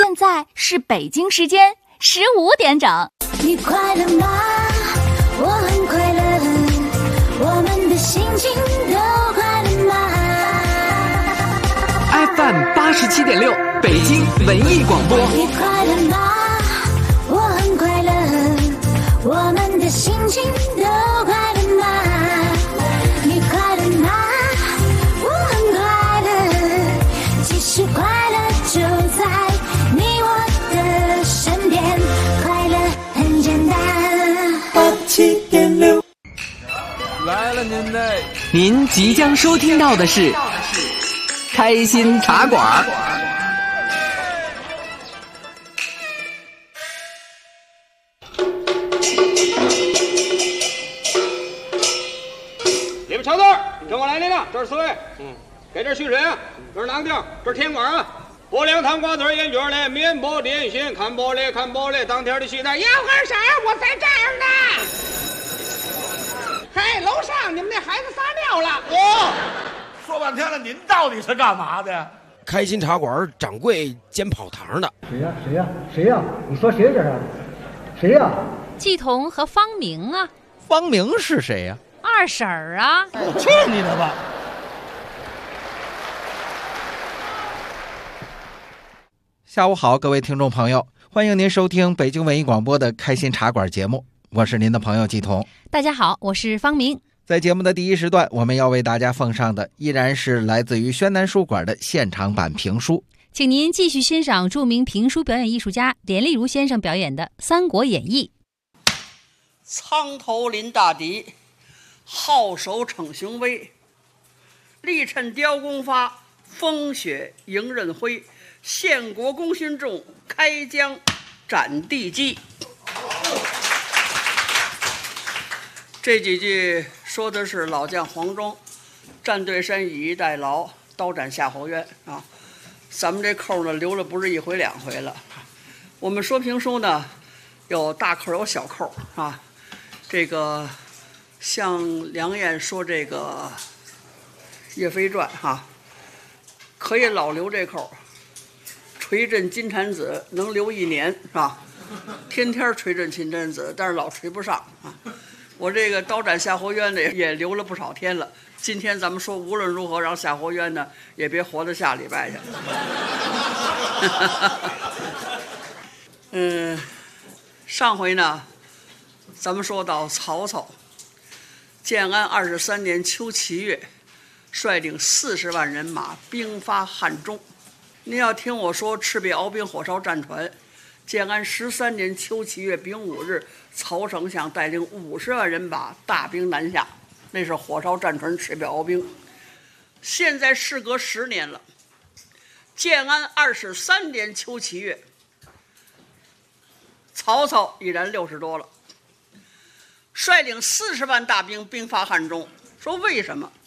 现在是北京时间15点整。 你快乐吗？我很快乐，我们的心情都快乐吗 ？FM 87.6，北京文艺广播。 你快乐吗？我很快乐，我们的心情都快乐吗？你快乐吗？我很快乐，其实快乐就在你我的身边，快乐很简单。87.6 来了您嘞！ 您即将收听到的是开心茶馆。 你们瞧这儿，跟我来领导，这是四位。给这蓄水啊，这是囊丁，这是甜管啊。薄凉糖瓜子烟卷嘞，面包点心，看玻璃看玻璃，当天的西单，要喝啥？我在这儿呢。嘿，楼上你们那孩子撒尿了。 哦，说半天了，您到底是干嘛的？ 开心茶馆掌柜兼跑堂的。 谁呀？你说谁这是？谁呀？ 季彤和方明啊。 方明是谁呀？ 二婶儿啊。 去你的吧！ 下午好，各位听众朋友，欢迎您收听北京文艺广播的开心茶馆节目，我是您的朋友季彤。 大家好，我是方明。 在节目的第一时段，我们要为大家奉上的依然是来自于宣南书馆的现场版评书， 请您继续欣赏著名评书表演艺术家连丽如先生表演的《三国演义》。 苍头临大敌，皓首逞雄威，力趁雕弓发，风雪迎刃辉，献国功勋重，开疆斩地基。这几句说的是老将黄忠战对山，以逸待劳，刀斩夏侯渊啊。咱们这扣呢留了不是一回两回了。我们说评书呢，有大扣有小扣啊。这个像梁燕说这个岳飞传哈，可以老留这扣，锤震金蝉子能留1年是吧？天天锤震金蝉子，但是老锤不上啊。我这个刀斩夏侯渊的也留了不少天了。今天咱们说无论如何让夏侯渊呢也别活到下礼拜去。上回呢咱们说到曹操建安23年秋7月，率领40万人马兵发汉中。您要听我说赤壁鏖兵火烧战船，建安13年秋7月丙午日，曹丞相带领50万人马大兵南下，那是火烧战船赤壁鏖兵。现在事隔10年了，建安23年秋7月，曹操已然60多了，率领40万大兵兵发汉中。说为什么？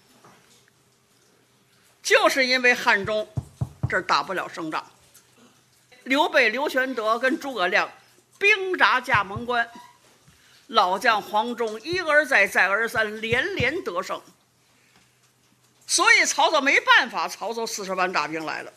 就是因为汉中这儿打不了胜仗。刘备、刘玄德跟诸葛亮兵扎葭萌关，老将黄忠一而再再而三连连得胜，所以曹操没办法，曹操40万大兵来了。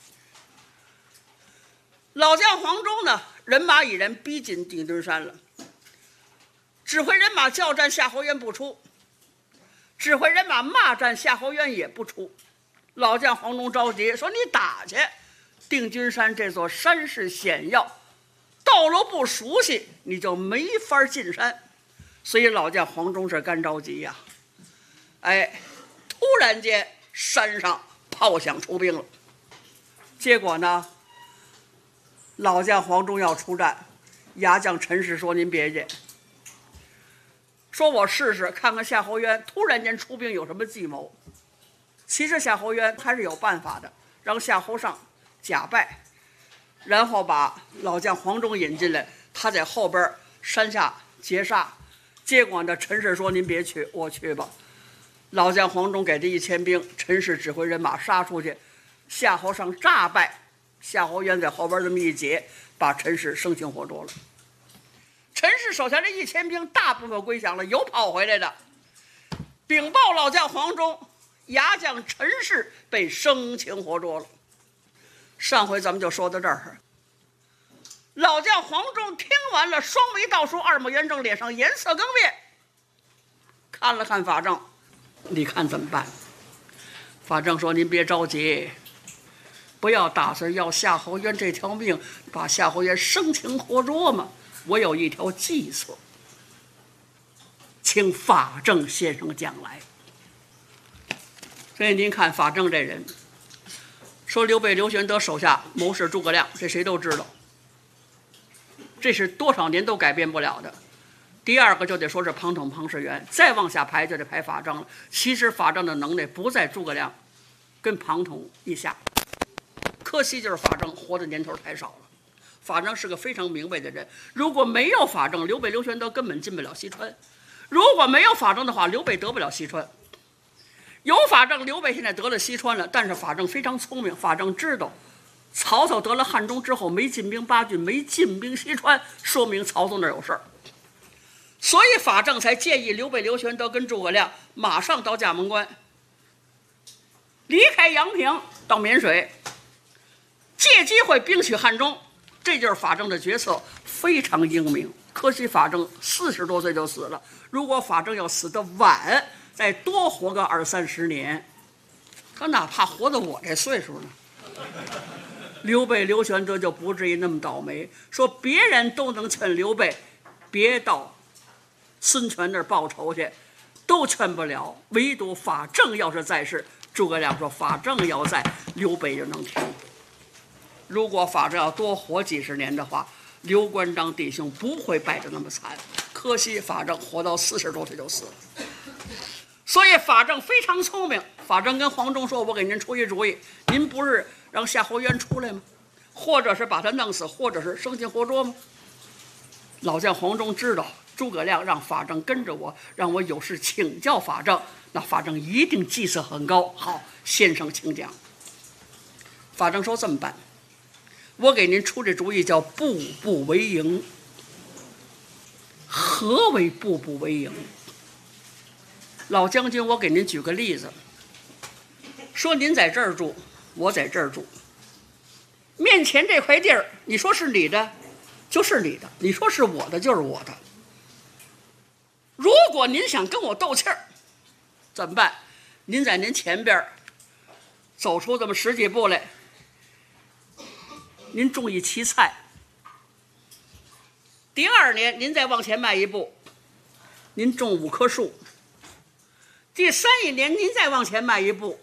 老将黄忠呢，人马已然逼近定军山了，指挥人马叫战夏侯渊不出，指挥人马骂战夏侯渊也不出。老将黄忠着急说：“你打去，定军山这座山势险要，道路不熟悉，你就没法进山。”所以老将黄忠是干着急呀。突然间山上炮响出兵了，结果呢，老将黄忠要出战，牙将陈氏说：“您别介，说我试试看看夏侯渊突然间出兵有什么计谋。”其实夏侯渊还是有办法的，让夏侯尚假败，然后把老将黄忠引进来，他在后边山下截杀。结果呢，陈氏说：“您别去，我去吧。”老将黄忠给这1000兵，陈氏指挥人马杀出去，夏侯尚诈败，夏侯渊在后边这么一截，把陈氏生擒活捉了。陈氏手下这1000兵大部分归降了，有跑回来的。禀报老将黄忠，牙将陈氏被生擒活捉了。 上回咱们就说到这儿。老将黄忠听完了，双眉倒竖，二目圆睁，脸上颜色更变，看了看法正，你看怎么办？法正说：“您别着急，不要打算要夏侯渊这条命，把夏侯渊生擒活捉嘛。我有一条计策，请法正先生讲来。”所以您看法正这人，说刘备刘玄德手下谋士诸葛亮，这谁都知道，这是多少年都改变不了的。第二个就得说是庞统庞士元，再往下排就得排法正了。其实法正的能耐不在诸葛亮跟庞统以下，可惜就是法正活的年头太少了。法正是个非常明白的人，如果没有法正，刘备刘玄德根本进不了西川；如果没有法正的话，刘备得不了西川。有法正，刘备现在得了西川了，但是法正非常聪明，法正知道曹操得了汉中之后没进兵八郡，没进兵西川，说明曹操那儿有事儿，所以法正才建议刘备刘玄德跟诸葛亮马上到葭萌关，离开阳平到沔水，借机会兵取汉中。这就是法正的决策，非常英明。可惜法正40多岁就死了，如果法正要死得晚，再多活个20-30年，他哪怕活到我这岁数呢，刘备刘玄德就不至于那么倒霉。说别人都能劝刘备别到孙权那儿报仇去，都劝不了，唯独法正要是在世，诸葛亮说法正要在，刘备就能听。如果法正要多活几十年的话，刘关张弟兄不会败得那么惨。可惜法正活到40多岁就死了。所以法正非常聪明，法正跟黄忠说：“我给您出一主意，您不是让夏侯渊出来吗？或者是把他弄死，或者是生擒活捉吗？”老将黄忠知道诸葛亮让法正跟着我，让我有事请教法正，那法正一定计策很高。好，先生请讲。法正说：“这么办，我给您出这主意叫步步为营。”何为步步为营？老将军，我给您举个例子，说您在这儿住，我在这儿住，面前这块地儿，你说是你的就是你的，你说是我的就是我的。如果您想跟我斗气儿，怎么办？您在您前边走出这么10几步来，您种一畦菜。第2年您再往前迈一步，您种5棵树。第3年您再往前迈一步，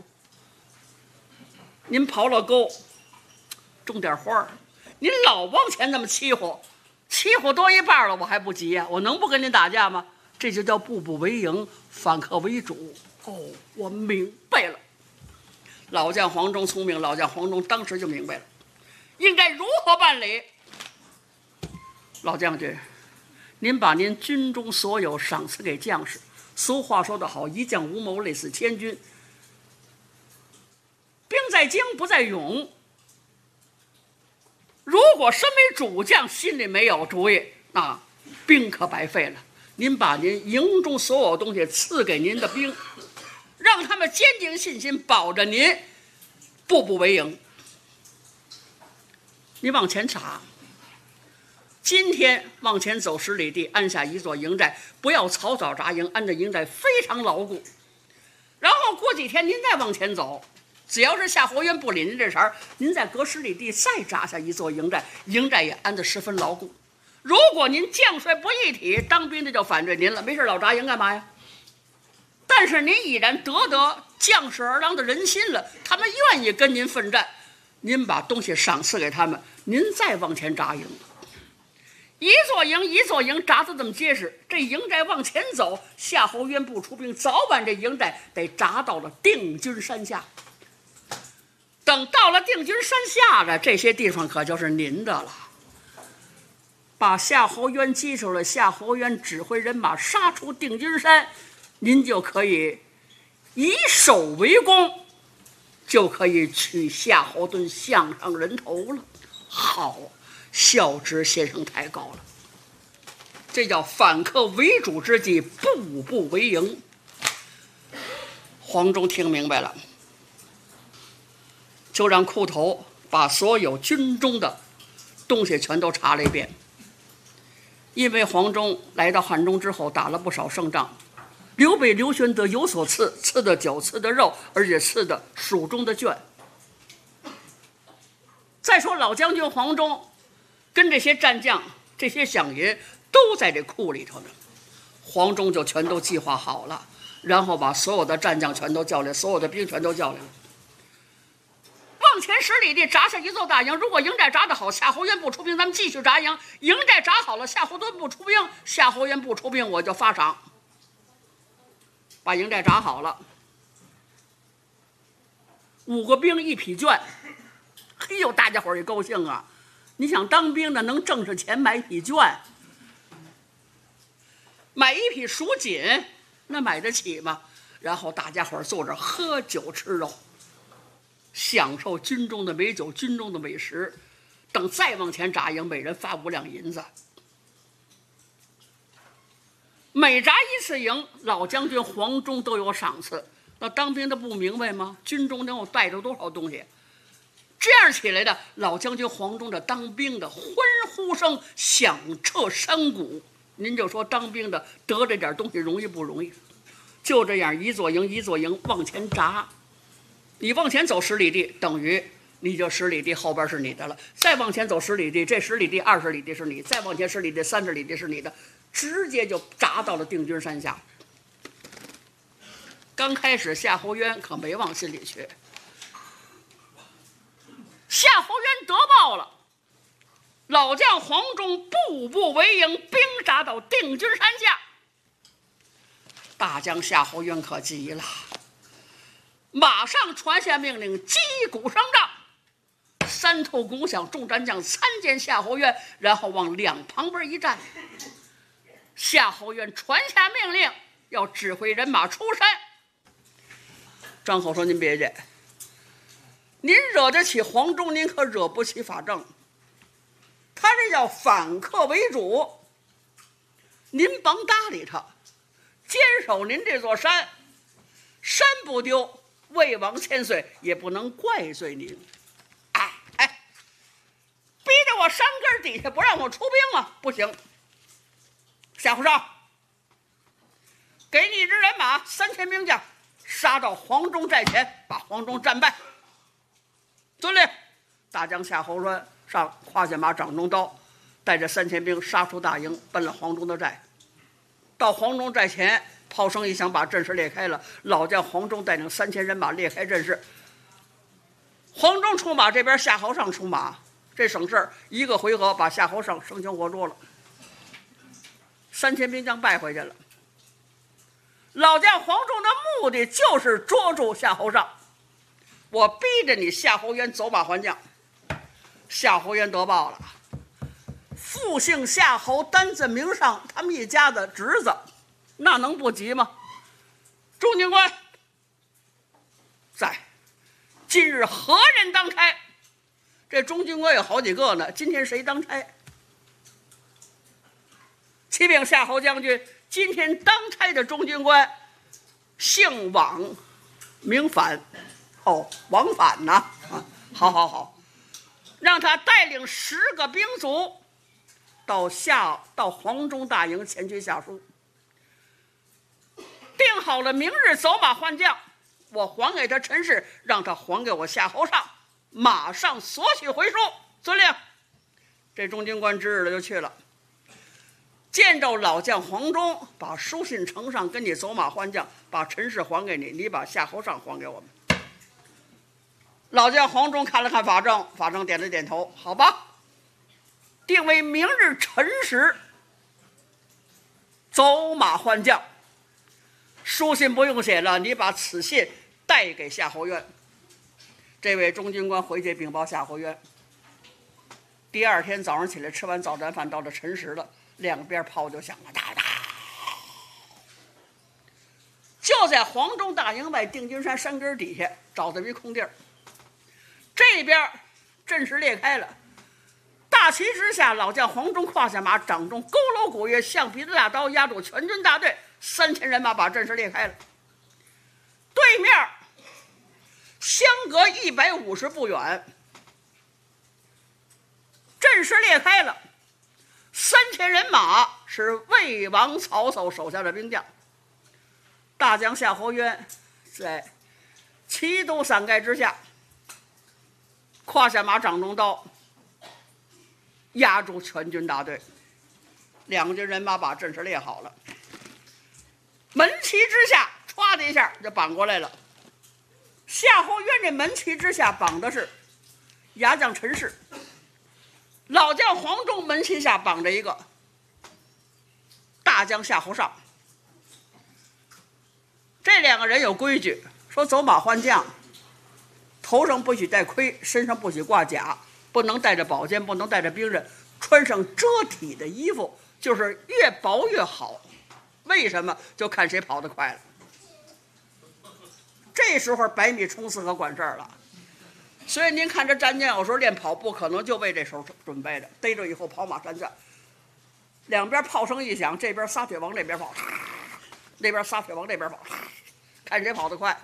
您刨了沟，种点花儿。您老往前那么欺负多一半了，我还不急呀？我能不跟您打架吗？这就叫步步为营，反客为主。哦，我明白了。老将黄忠聪明，老将黄忠当时就明白了，应该如何办理。老将军，您把您军中所有赏赐给将士。俗话说得好，一将无谋，累死千军。兵在精，不在勇。如果身为主将心里没有主意，那兵可白费了。您把您营中所有东西赐给您的兵，让他们坚定信心，保着您步步为营。你往前查，今天往前走10里地，安下一座营寨，不要草草扎营，安着营寨非常牢固。然后过几天您再往前走，只要是夏侯渊不领您这茬，您再隔10里地再扎下一座营寨，营寨也安得十分牢固。如果您将帅不一体，当兵的就反对您了，没事老扎营干嘛呀？但是您已然得将士儿郎的人心了，他们愿意跟您奋战，您把东西赏赐给他们，您再往前扎营。一座营一座营扎得这么结实，这营寨往前走，夏侯渊不出兵，早晚这营寨得扎到了定军山下。等到了定军山下了，这些地方可就是您的了。把夏侯渊击出来，夏侯渊指挥人马杀出定军山，您就可以以守为攻，就可以取夏侯惇项上人头了。好，孝直先生太高了，这叫反客为主之计，步步为营。黄忠听明白了，就让裤头把所有军中的东西全都查了一遍。因为黄忠来到汉中之后打了不少胜仗，刘备、刘玄德有所赐，赐的酒，赐的肉，而且赐的蜀中的卷。再说老将军黄忠跟这些战将、这些饷银都在这库里头呢，黄忠就全都计划好了，然后把所有的战将全都叫来，所有的兵全都叫来了。往前10里地扎下一座大营，如果营寨扎得好，夏侯渊不出兵，咱们继续扎营；营寨扎好了，夏侯惇不出兵，夏侯渊不出兵，我就发赏。把营寨扎好了，5个兵1匹卷，嘿呦，大家伙儿也高兴啊！你想当兵的能挣上钱买1匹卷，买1匹蜀锦，那买得起吗？然后大家伙儿坐着喝酒吃肉，享受军中的美酒，军中的美食。等再往前扎营，每人发5两银子。每扎1次营，老将军黄忠都有赏赐。那当兵的不明白吗？军中能有带着多少东西？这样起来的，老将军黄忠的当兵的欢呼声响彻山谷。您就说当兵的得这点东西容易不容易？就这样一座营一座营往前扎，你往前走10里地，等于你就10里地后边是你的了。再往前走10里地，这10里地20里地是你，再往前10里地30里地是你的，直接就扎到了定军山下。刚开始夏侯渊可没往心里去，夏侯渊得报了，老将黄忠步步为营，兵扎到定军山下。大将夏侯渊可急了，马上传下命令，击鼓声仗，3头鼓响，众战将参见夏侯渊，然后往两旁边一站。夏侯渊传下命令，要指挥人马出山。张口说：“您别介，您惹得起黄忠，您可惹不起法正。他这叫反客为主，您甭搭理他，坚守您这座山，山不丢，魏王千岁也不能怪罪您。哎，逼着我山根底下不让我出兵啊，不行。夏侯绍，给你一支人马3000兵将，杀到黄忠寨前，把黄忠战败。遵令。”大将夏侯惇上胯下马，掌中刀，带着3000兵杀出大营，奔了黄忠的寨。到黄忠寨前，炮声一响，把阵势裂开了。老将黄忠带领3000人马裂开阵势。黄忠出马，这边夏侯尚出马，这省事儿，1个回合把夏侯尚生擒活捉了。3000兵将败回去了。老将黄忠的目的就是捉住夏侯尚，我逼着你夏侯渊走马还将。夏侯渊得报了，复姓夏侯，单字名上，他们一家的侄子，那能不急吗？中军官在，今日何人当差？这中军官有好几个呢，今天谁当差？启禀夏侯将军，今天当差的中军官姓王，名反。哦，王反呐！好，让他带领10个兵卒到黄忠大营前去下书，定好了明日走马换将，我还给他陈氏，让他还给我夏侯尚，马上索取回书。遵令。这中军官值日了就去了，见着老将黄忠，把书信呈上，跟你走马换将，把陈氏还给你，你把夏侯尚还给我们。老将黄忠看了看法正，法正点了点头，好吧，定为明日辰时走马换将。书信不用写了，你把此信带给夏侯渊。这位中军官回去禀报夏侯渊。第2天早上起来，吃完早餐饭，到了辰时了，两边炮就响了，哒哒。就在黄忠大营外定军山山根底下找到一空地儿，这边阵势裂开了，大旗之下，老将黄忠胯下马，掌中佝偻鼓乐，橡皮子大刀压住全军大队，3000人马把阵势裂开了。对面相隔150步远， 阵势裂开了，3000人马是魏王曹操手下的兵将。大将夏侯渊在齐都伞盖之下，胯下马，掌中刀，压住全军大队。两军人马把阵势列好了，门旗之下，歘的一下就绑过来了。夏侯渊这门旗之下绑的是牙将陈氏，老将黄忠门旗下绑着一个大将夏侯尚。这两个人有规矩，说走马换将，头上不许戴盔，身上不许挂甲，不能带着宝剑，不能带着兵刃，穿上遮体的衣服，就是越薄越好。为什么？就看谁跑得快了。这时候100米冲刺可管事儿了。所以您看这战将有时候练跑步，可能就为这时候准备的，逮着以后跑马站将，两边炮声一响，这边撒腿往这边跑，那边撒腿往这边跑，看谁跑得快。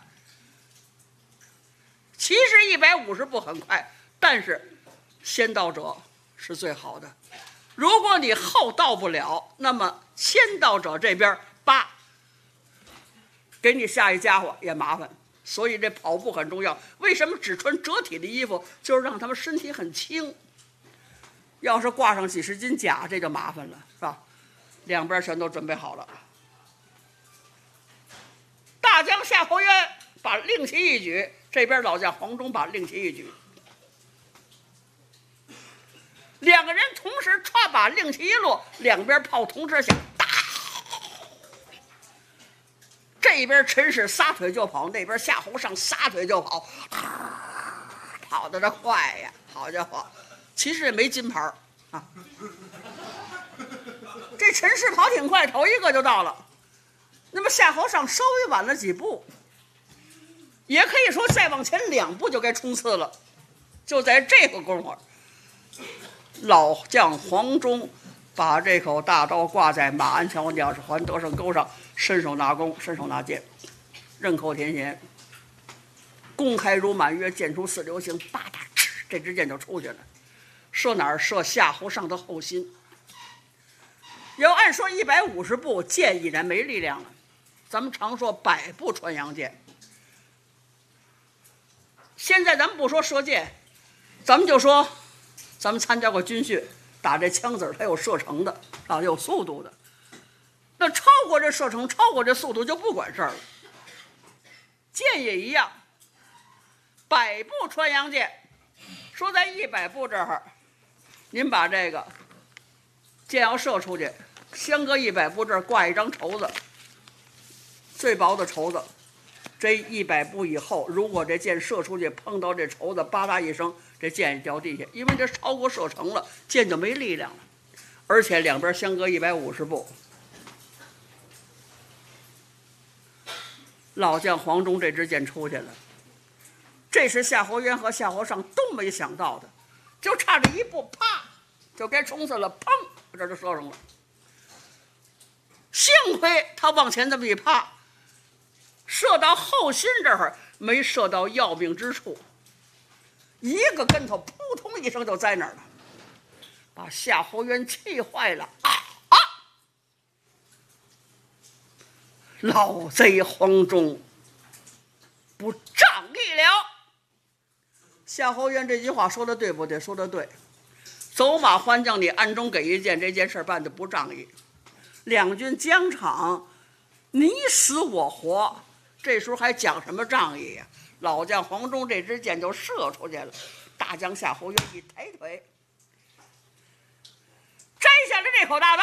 其实150步很快，但是先到者是最好的。如果你后到不了，那么先到者这边给你下一家伙也麻烦。所以这跑步很重要。为什么只穿遮体的衣服？就是让他们身体很轻。要是挂上几十斤甲，这就麻烦了，是吧？两边全都准备好了。大将夏侯渊把令旗一举，这边老将黄忠把令旗一举，两个人同时歘把令旗一落，两边炮同时响，这边陈氏撒腿就跑，那边夏侯尚撒腿就跑，跑得这快呀！好家伙，其实也没金牌啊。这陈氏跑挺快，头一个就到了。那么夏侯尚稍微晚了几步，也可以说再往前2步就该冲刺了。就在这个功夫，老将黄忠把这口大刀挂在马鞍桥鸟是环得胜钩上，伸手拿弓，伸手拿剑，刃口填弦，弓开如满月，箭出似流星，吧嗒，这支箭就出去了。射哪儿？射夏侯尚的后心。要按说150步，箭已然没力量了。咱们常说100步穿杨箭。现在咱们不说射箭，咱们就说，咱们参加过军训，打这枪子它有射程的啊，有速度的。那超过这射程，超过这速度就不管事儿了。箭也一样，100步穿杨箭。说在100步这儿，您把这个箭要射出去，相隔100步这儿挂一张绸子，最薄的绸子。这100步以后，如果这箭射出去碰到这绸子，吧嗒一声，这箭也掉地下，因为这超过射程了，箭就没力量了。而且两边相隔150步。老将黄忠这支箭出去了，这是夏侯渊和夏侯尚都没想到的，就差这一步，啪，就该冲刺了，砰，这就射上了。幸亏他往前这么一趴，射到后心这儿，没射到要命之处，一个跟头，扑通一声就栽那儿了，把夏侯渊气坏了。老贼黄忠不仗义了。夏侯渊这句话说的对不对？说的对。走马换将，你暗中给一箭，这件事办得不仗义。两军疆场，你死我活，这时候还讲什么仗义呀？老将黄忠这支箭就射出去了，大将夏侯渊一抬腿，摘下了这口大刀，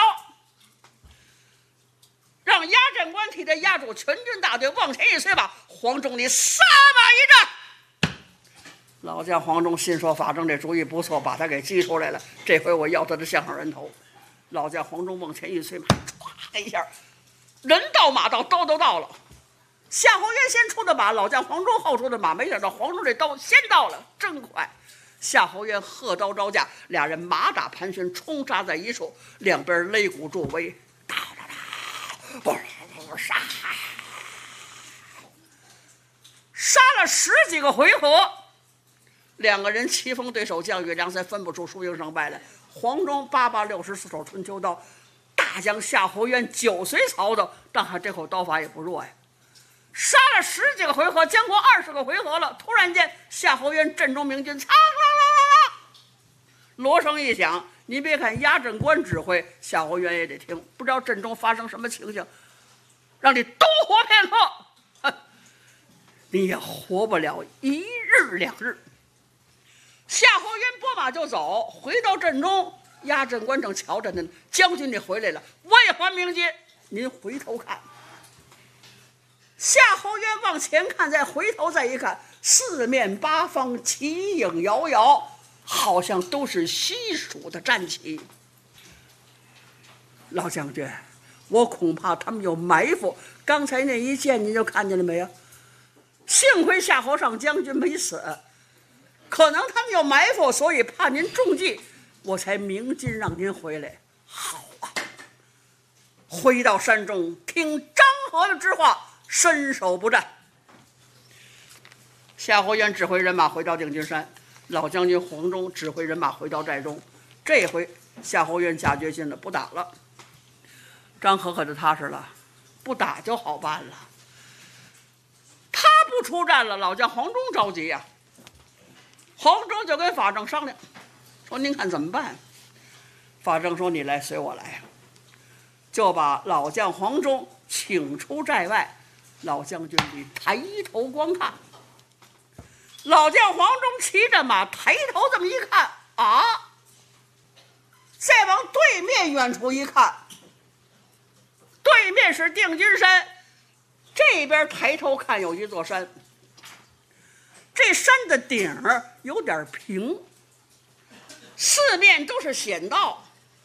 让压阵官替他压住全军大队，往前一催吧，黄忠你撒马一战。老将黄忠心说法正，这主意不错，把他给激出来了，这回我要他的项上人头。老将黄忠往前一催马，唰一下，人到马到，刀都到了。夏侯渊先出的马，老将黄忠后出的马，没想到黄忠这刀先到了，真快。夏侯渊喝刀招架，俩人马打盘旋，冲杀在一处，两边擂鼓助威，杀了10几个回合， 两个人棋逢对手，将遇良才，分不出输赢胜败来。黄忠864手春秋刀，大将夏侯渊9随曹操，但看这口刀法也不弱呀。杀了10几个回合，将过20个回合了。突然间，夏侯渊阵中明军，嚓啦啦啦，锣声一响。你别看压阵官指挥，夏侯渊也得听，不知道阵中发生什么情形，让你都活片刻，你也活不了1日2日。夏侯渊拨马就走，回到阵中，压阵官正瞧着呢。将军，你回来了，为还明节？您回头看。夏侯渊往前看，再回头再一看，四面八方旗影摇摇，好像都是西蜀的战旗。老将军，我恐怕他们有埋伏。刚才那一箭您就看见了没有？幸亏夏侯尚将军没死，可能他们有埋伏，所以怕您中计，我才鸣金让您回来。好啊，回到山中听张合的之话，伸手不战。夏侯渊指挥人马回到定军山，老将军黄忠指挥人马回到寨中。这回夏侯渊下决心了，不打了。张合可就踏实了，不打就好办了。他不出战了，老将黄忠着急呀。黄忠就跟法正商量，说您看怎么办？法正说你来随我来，就把老将黄忠请出寨外。老将军你抬头观看，老将黄忠骑着马抬头这么一看啊，再往对面远处一看，对面是定军山，这边抬头看有一座山，这山的顶儿有点平，四面都是险道。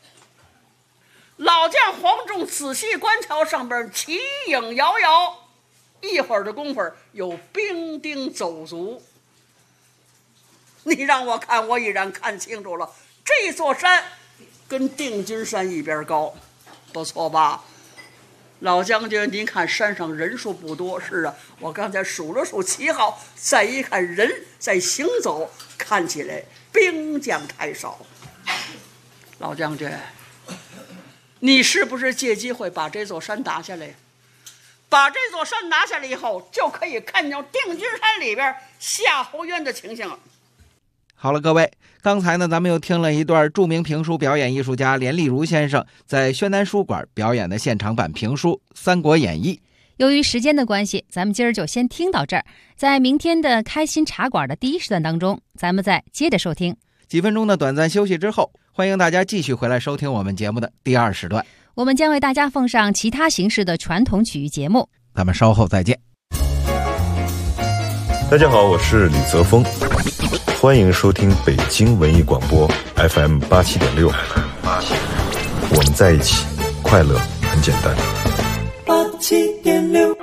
老将黄忠仔细观瞧，上边旗影摇摇，一会儿的功夫有兵丁走卒。你让我看，我已然看清楚了，这座山跟定军山一边高，不错吧？老将军，您看山上人数不多。是啊，我刚才数了数旗号，再一看人在行走，看起来兵将太少。老将军，你是不是借机会把这座山打下来？把这座山拿下来以后，就可以看见定军山里边夏侯渊的情形了。 好了，各位，刚才呢，咱们又听了一段著名评书表演艺术家连丽如先生在宣南书馆表演的现场版评书《三国演义》。 由于时间的关系，咱们今儿就先听到这儿。在明天的开心茶馆的第一时段当中，咱们再接着收听。 几分钟的短暂休息之后，欢迎大家继续回来收听我们节目的第二时段。 我们将为大家奉上其他形式的传统曲艺节目。 咱们稍后再见。 大家好，我是李泽峰，欢迎收听北京文艺广播 FM 87.6。我们在一起，快乐很简单。 87.6。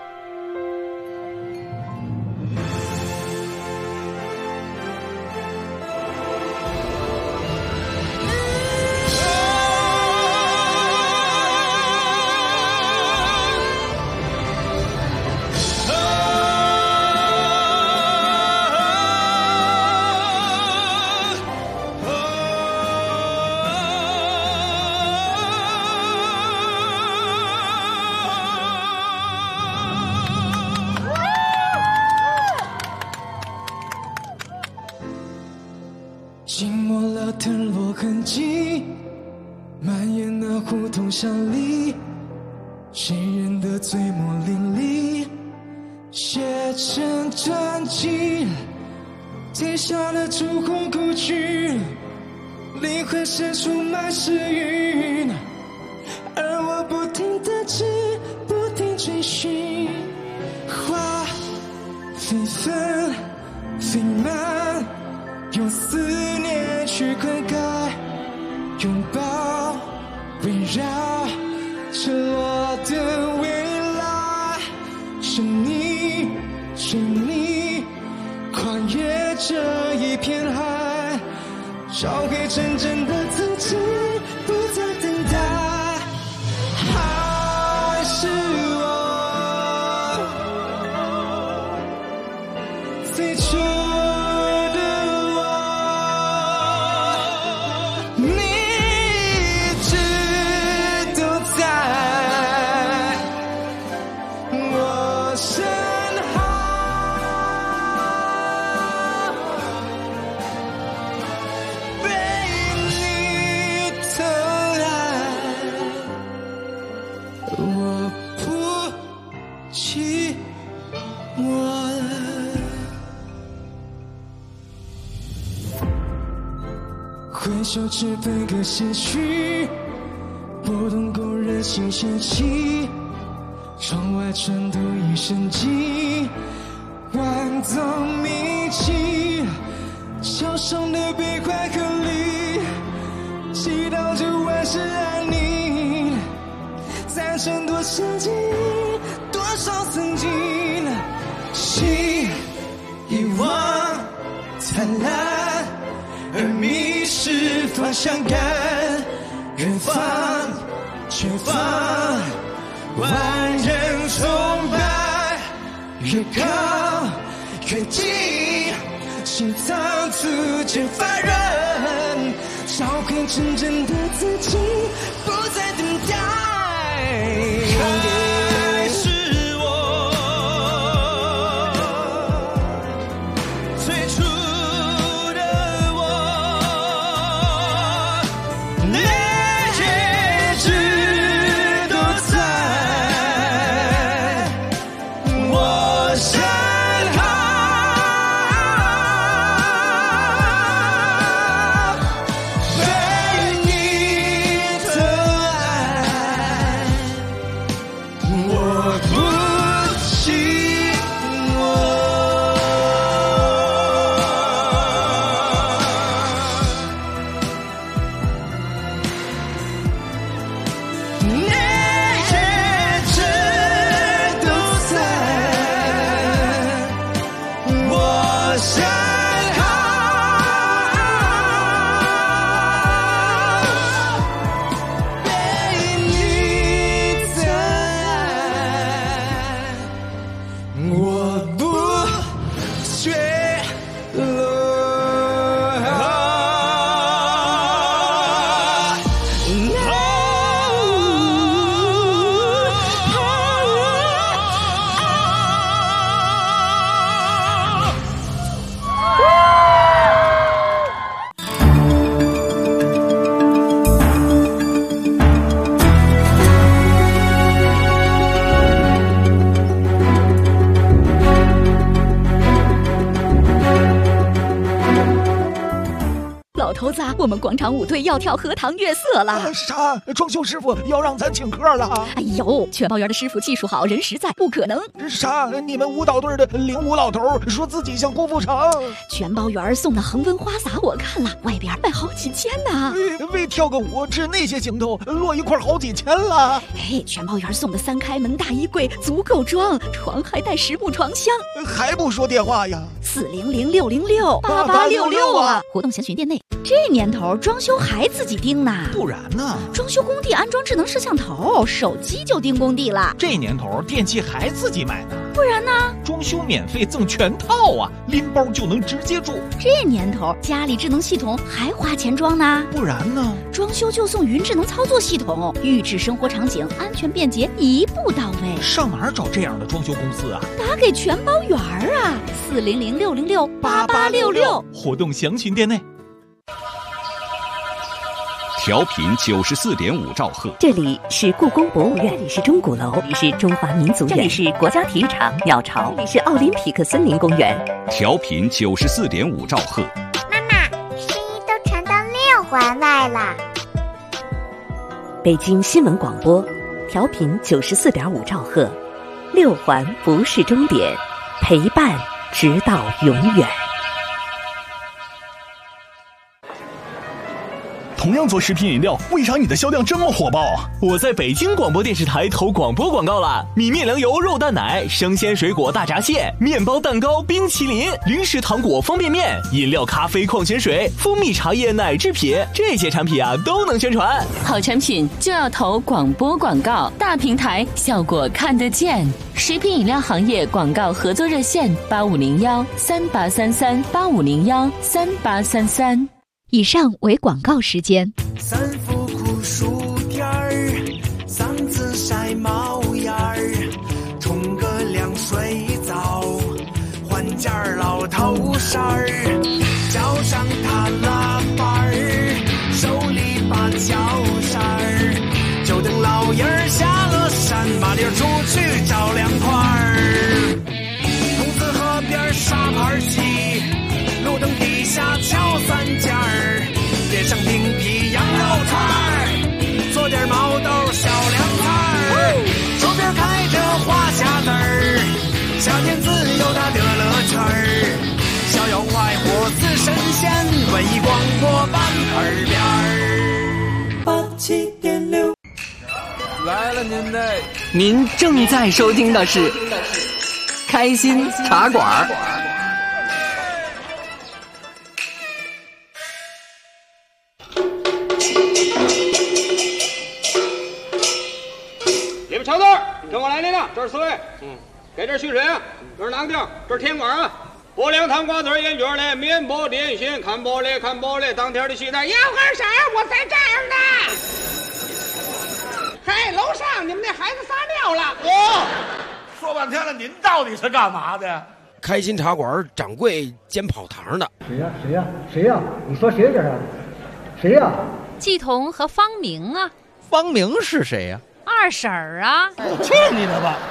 浸没了腾落痕迹，蔓延那胡同巷里，谁人的嘴墨淋漓，写成传奇，贴上了朱红故去，灵魂深处满是云，而我不停地追，不停追寻，花飞纷飞满，用思念去灌溉，拥抱围绕赤裸的未来，是你是你跨越这一片海，找回真正的自己，不再等待，还是我最初的挥手只配个些许，拨动勾人心弦起，窗外穿透一身寂，万种迷迹，桥上的悲欢和离，祈祷着万事安宁，再争多少记忆，多少曾经，心遗忘灿烂，而迷失方向感，远方前方万人崇拜，越高越近，心脏逐渐发软，找回真正的自己，不再等待。还是我最初的我，那一直都在我身后，被你的爱，我不寂寞。你一直都在我身后，被你的爱，我不坠落。 老头子，我们广场舞队要跳荷塘月色了。 啥？装修师傅要让咱请客了？ 哎呦，全包园的师傅技术好，人实在，不可能。 啥？你们舞蹈队的领舞老头说自己像郭富城。 全包园送的恒温花洒我看了，外边卖好几千呢。 为跳个舞吃那些行头，落一块好几千了。 哎，全包园送的3开门大衣柜足够装，床还带10部床箱。 还不说电话呀 ？400-606-8866啊！活动详询店内。这年头装修还自己盯呢？ 不然呢？ 装修工地安装智能摄像头，手机就盯工地了。 这年头电器还自己买呢？ 不然呢？ 装修免费赠全套啊，拎包就能直接住。 这年头家里智能系统还花钱装呢？ 不然呢？ 装修就送云智能操作系统，预制生活场景，安全便捷，一步到位。 上哪儿找这样的装修公司啊？ 打给全包园啊，400-606-8866。 活动详询店内。 调频94.5兆赫， 这里是故宫博物院，这里是钟鼓楼，这里是中华民族院，这里是国家体育场鸟巢，这里是奥林匹克森林公园。 调频94.5兆赫。 妈妈，声音都传到6环外了。 北京新闻广播，调频94.5兆赫，6环不是终点，陪伴直到永远。 同样做食品饮料，为啥你的销量这么火爆啊？ 我在北京广播电视台投广播广告了，米面粮油肉蛋奶、生鲜水果大闸蟹、面包蛋糕、冰淇淋、零食糖果方便面、饮料咖啡矿泉水、蜂蜜茶叶奶制品，这些产品啊都能宣传。 好产品就要投广播广告，大平台效果看得见。食品饮料行业广告合作热线8501-3833-8501-3833。 以上为广告时间。 三伏苦暑天儿，嗓子晒冒烟儿，冲个凉水澡，换件老头衫儿，脚上踏拉板儿，手里把脚扇儿，就等老爷儿下了山，麻溜出去找凉快儿。筒子河边沙盘戏，路灯底下敲三件儿，别上平皮羊肉串，做点毛豆小凉菜，手边开着花匣子儿，夏天自有它的乐趣儿。逍遥快活似神仙，文艺广播版耳边87.6。 来了您嘞！您正在收听的是开心茶馆。 你们瞧这儿，跟我来领领，这是四位。给这续水啊，这是囊丁，这是甜瓜啊。薄凉糖瓜子烟卷嘞，面包点心，看玻璃看玻璃，当天的西单要干啥？我在这儿呢。嘿，楼上你们那孩子撒尿了。 说半天了，您到底是干嘛的？ 开心茶馆掌柜煎跑堂的。 谁呀？谁呀？谁呀？你说谁这是？谁呀？ 季彤和方明啊。 方明是谁呀？ 二婶儿啊。 去你的吧！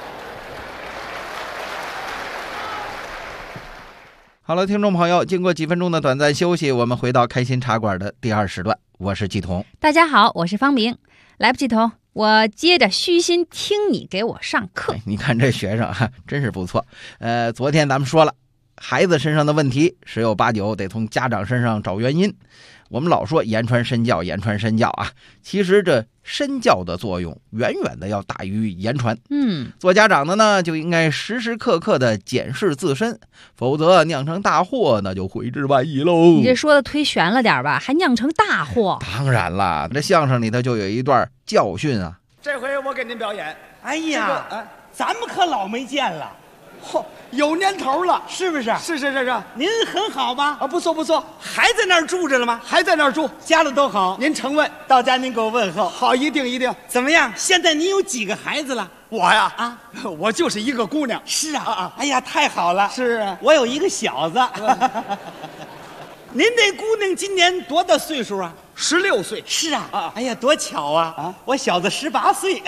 好了，听众朋友，经过几分钟的短暂休息，我们回到开心茶馆的第2时段，我是季彤。 大家好，我是方明。来吧，季彤，我接着虚心听你给我上课。 你看这学生真是不错。昨天咱们说了，孩子身上的问题十有八九得从家长身上找原因。我们老说言传身教，言传身教啊，其实这身教的作用远远的要大于言传。做家长的呢，就应该时时刻刻的检视自身，否则酿成大祸，那就悔之晚矣喽。 你这说的忒悬了点吧，还酿成大祸？ 当然了，这相声里头就有一段教训啊。 这回我给您表演。 哎呀，咱们可老没见了。 嚯，有年头了， 是不是？ 是。 您很好吧？ 不错。 还在那儿住着了吗？ 还在那儿住， 家里都好。 您承问， 到家您给我问候。 好，一定。 怎么样？现在您有几个孩子了？ 我呀，我就是一个姑娘。 是啊，哎呀，太好了。 是啊， 我有一个小子。您这姑娘今年多大岁数啊 ？16岁。 是啊。哎呀，多巧啊！我小子18岁。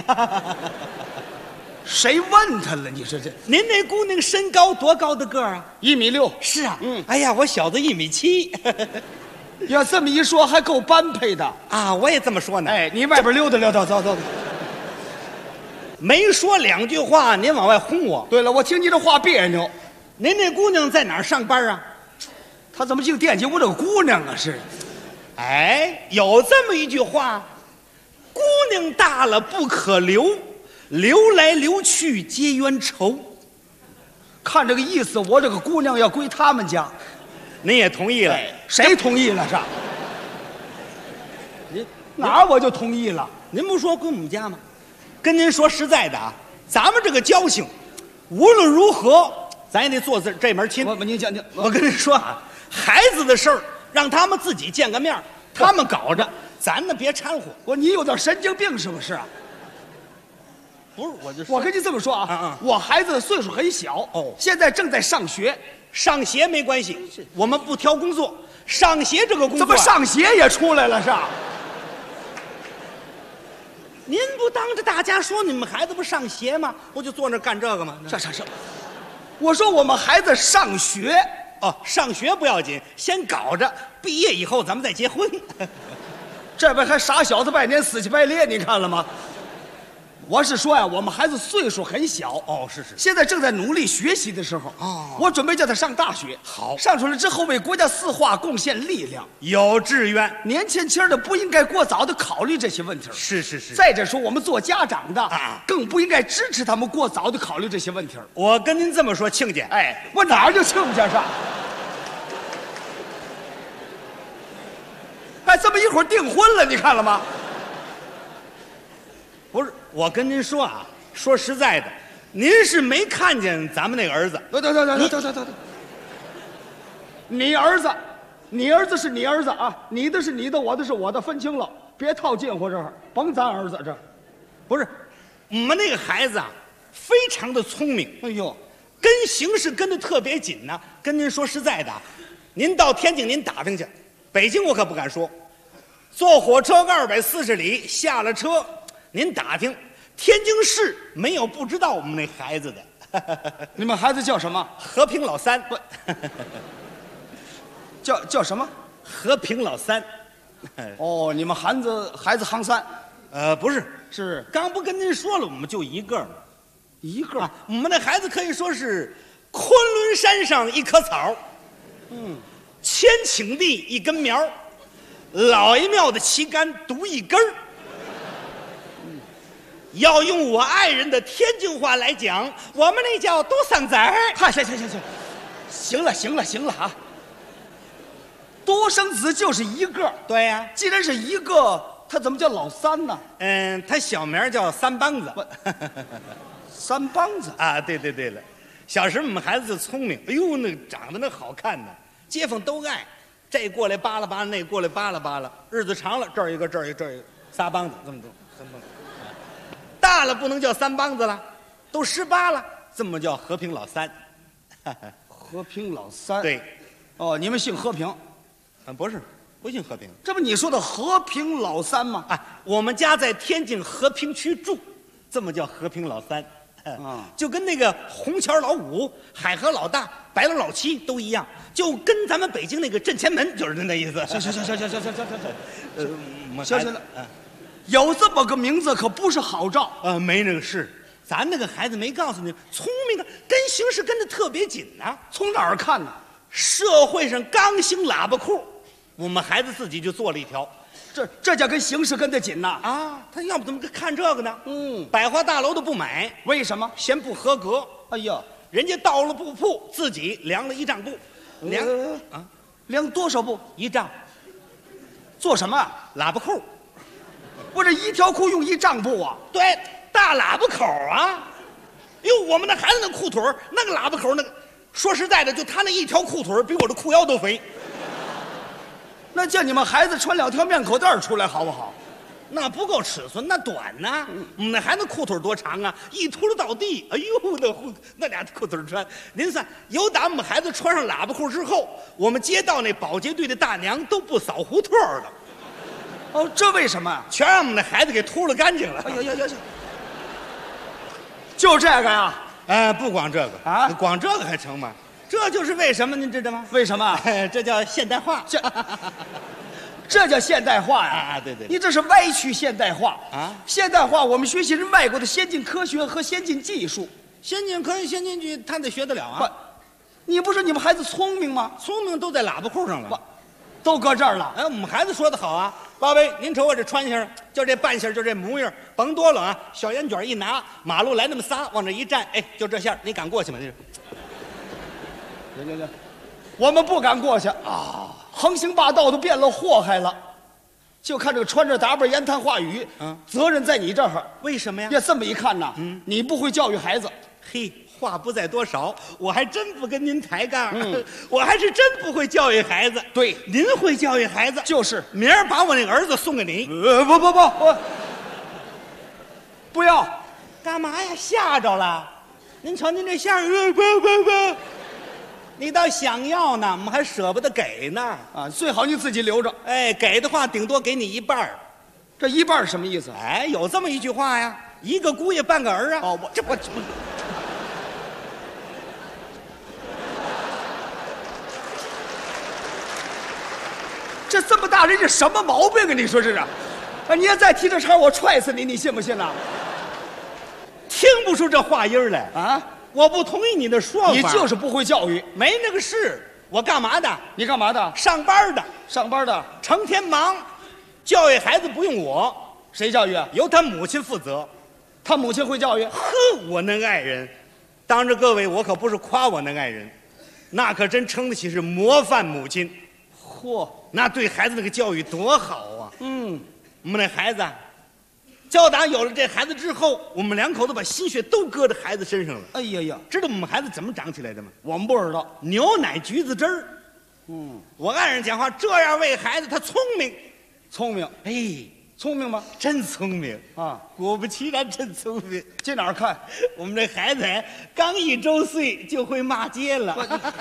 谁问他了？你说这， 您那姑娘身高多高的个儿啊 ？1.6米。 是啊。哎呀，我小子1.7米。 要这么一说，还够般配的啊！我也这么说呢。 哎，你外边溜达，走。 没说2句话，您往外轰我。 对了，我听你这话别扭。 您那姑娘在哪儿上班啊？ 她怎么净惦记我这个姑娘啊？是。 哎，有这么一句话：姑娘大了不可留，留来留去结冤仇。 看这个意思，我这个姑娘要归他们家。 您也同意了？ 谁同意了？是？ 您哪儿我就同意了？ 您不说归我们家吗？跟您说实在的啊，咱们这个交情，无论如何，咱也得做这门亲。 您讲， 我跟您说啊，孩子的事儿让他们自己见个面，他们搞着，咱呢别掺和。 你有点神经病是不是啊？ 不是， 我跟你这么说啊，我孩子的岁数很小现在正在上学。 上学没关系，我们不挑工作。上学这个工作， 怎么上学也出来了是吧？ 您不当着大家说你们孩子不上学吗？不就坐那干这个吗？ 这，我说我们孩子上学上学不要紧，先搞着，毕业以后咱们再结婚。 这边还傻小子拜年死乞白咧，你看了吗？我是说呀，我们孩子岁数很小是， 现在正在努力学习的时候我准备叫他上大学。 好， 上出来之后为国家四化贡献力量， 有志愿。 年轻的不应该过早的考虑这些问题。 是。 再者说，我们做家长的更不应该支持他们过早的考虑这些问题。 我跟您这么说，亲家， 我哪儿就亲家上？这么一会儿订婚了，你看了吗？ 不是，我跟您说啊，说实在的，您是没看见咱们那个儿子。 等，你儿子是你儿子啊，你的是你的，我的是我的，分清了，别套近乎这儿，甭咱儿子这。 不是，我们那个孩子啊，非常的聪明。 哎呦， 跟形势跟得特别紧呢。跟您说实在的，您到天津您打听去，北京我可不敢说。坐火车240里下了车。您打听，天津市没有不知道我们那孩子的。 你们孩子叫什么？ 和平老三。 叫什么？ 和平老三。 哦，你们孩子行3， 不是， 是刚不跟您说了，我们就一个吗？ 一个。 我们那孩子可以说是昆仑山上一棵草，千顷地一根苗，老爷庙的旗杆独一根儿。要用我爱人的天津话来讲，我们那叫独生子儿。 嗨，行了啊！独生子就是一个。 对呀， 既然是一个，他怎么叫老三呢？ 他小名叫三帮子。 三帮子啊，对了，小时候我们孩子就聪明，哎呦，那长得那好看呢，街坊都爱，这过来扒拉扒拉，那过来扒拉扒拉，日子长了，这儿一个，这儿一个，这儿一个，仨帮子，这么多，三帮子。大了不能叫三帮子了，都18了，这么叫和平老三。 和平老三。 对， 哦，你们姓和平？ 不是，不姓和平。 这不你说的和平老三吗？ 我们家在天津和平区住，这么叫和平老三。就跟那个红桥老五、海河老大、白楼老七都一样，就跟咱们北京那个镇前门就是那意思。 行，行了，有这么个名字可不是好兆。 没那个事，咱那个孩子没告诉你，聪明啊，跟形势跟得特别紧呐。 从哪儿看呢？ 社会上刚兴喇叭裤，我们孩子自己就做了一条。 这叫跟形势跟得紧呐！ 他要不怎么看这个呢？百货大楼都不买， 为什么？ 嫌不合格。 哎呀， 人家到了布铺，自己量了1丈布， 量多少布 ？1丈。 做什么？ 喇叭裤。 不是一条裤用1丈布啊？ 对，大喇叭口啊。哟，我们那孩子那裤腿那个喇叭口那个，说实在的，就他那一条裤腿比我的裤腰都肥。 那叫你们孩子穿2条面口袋出来好不好？ 那不够尺寸，那短呢。我们那孩子裤腿多长啊？一秃噜到地。哎呦，那俩裤腿穿，您算，有打我们孩子穿上喇叭裤之后，我们街道那保洁队的大娘都不扫胡同了。 哦，这为什么？ 全让我们那孩子给秃噜干净了。 哎呀，就这个呀？ 不光这个啊，光这个还成吗？这就是为什么，您知道吗？ 为什么？ 这叫现代化。 这叫现代化呀！ 对， 你这是歪曲现代化啊！现代化，我们学习是外国的先进科学和先进技术， 先进科学、先进技术，他得学得了啊！ 你不是你们孩子聪明吗？ 聪明都在喇叭裤上了， 都搁这儿了。 我们孩子说的好啊，爸爸，您瞅我这穿相，就这扮相，就这模样，甭多了啊！小烟卷一拿，马路来那么仨，往这一站，哎，就这下，你敢过去吗？ 行，我们不敢过去啊！横行霸道都变了祸害了，就看这个穿着打扮、言谈话语，责任在你这儿。 为什么呀？ 要这么一看呢，你不会教育孩子。 嘿，话不在多少，我还真不跟您抬杠，我还是真不会教育孩子。 对， 您会教育孩子， 就是明儿把我那个儿子送给你。 不要， 干嘛呀？吓着了？您瞅您这相，不。你倒想要呢，我们还舍不得给呢啊！最好你自己留着。 哎，给的话顶多给你1半， 这1半什么意思？ 哎，有这么一句话呀，一个姑爷半个儿啊。 哦，这么大人这什么毛病啊？你说这是？啊，你要再提这茬，我踹死你，你信不信呐？ 听不出这话音来啊！ 我不同意你的说法， 你就是不会教育， 没那个事。我干嘛的？ 你干嘛的？ 上班的，成天忙，教育孩子不用我， 谁教育啊？ 由他母亲负责。 他母亲会教育？ 呵，我那爱人，当着各位，我可不是夸我那爱人，那可真称得起是模范母亲。 嚯， 那对孩子那个教育多好啊！我们那孩子。教打有了这孩子之后，我们2口子把心血都搁在孩子身上了。 哎呀， 知道我们孩子怎么长起来的吗？ 我们不知道。 牛奶橘子汁儿。我爱人讲话这样喂孩子，他聪明。哎， 聪明吗？ 真聪明啊！果不其然，真聪明。 这哪儿看？ 我们这孩子刚1周岁就会骂街了。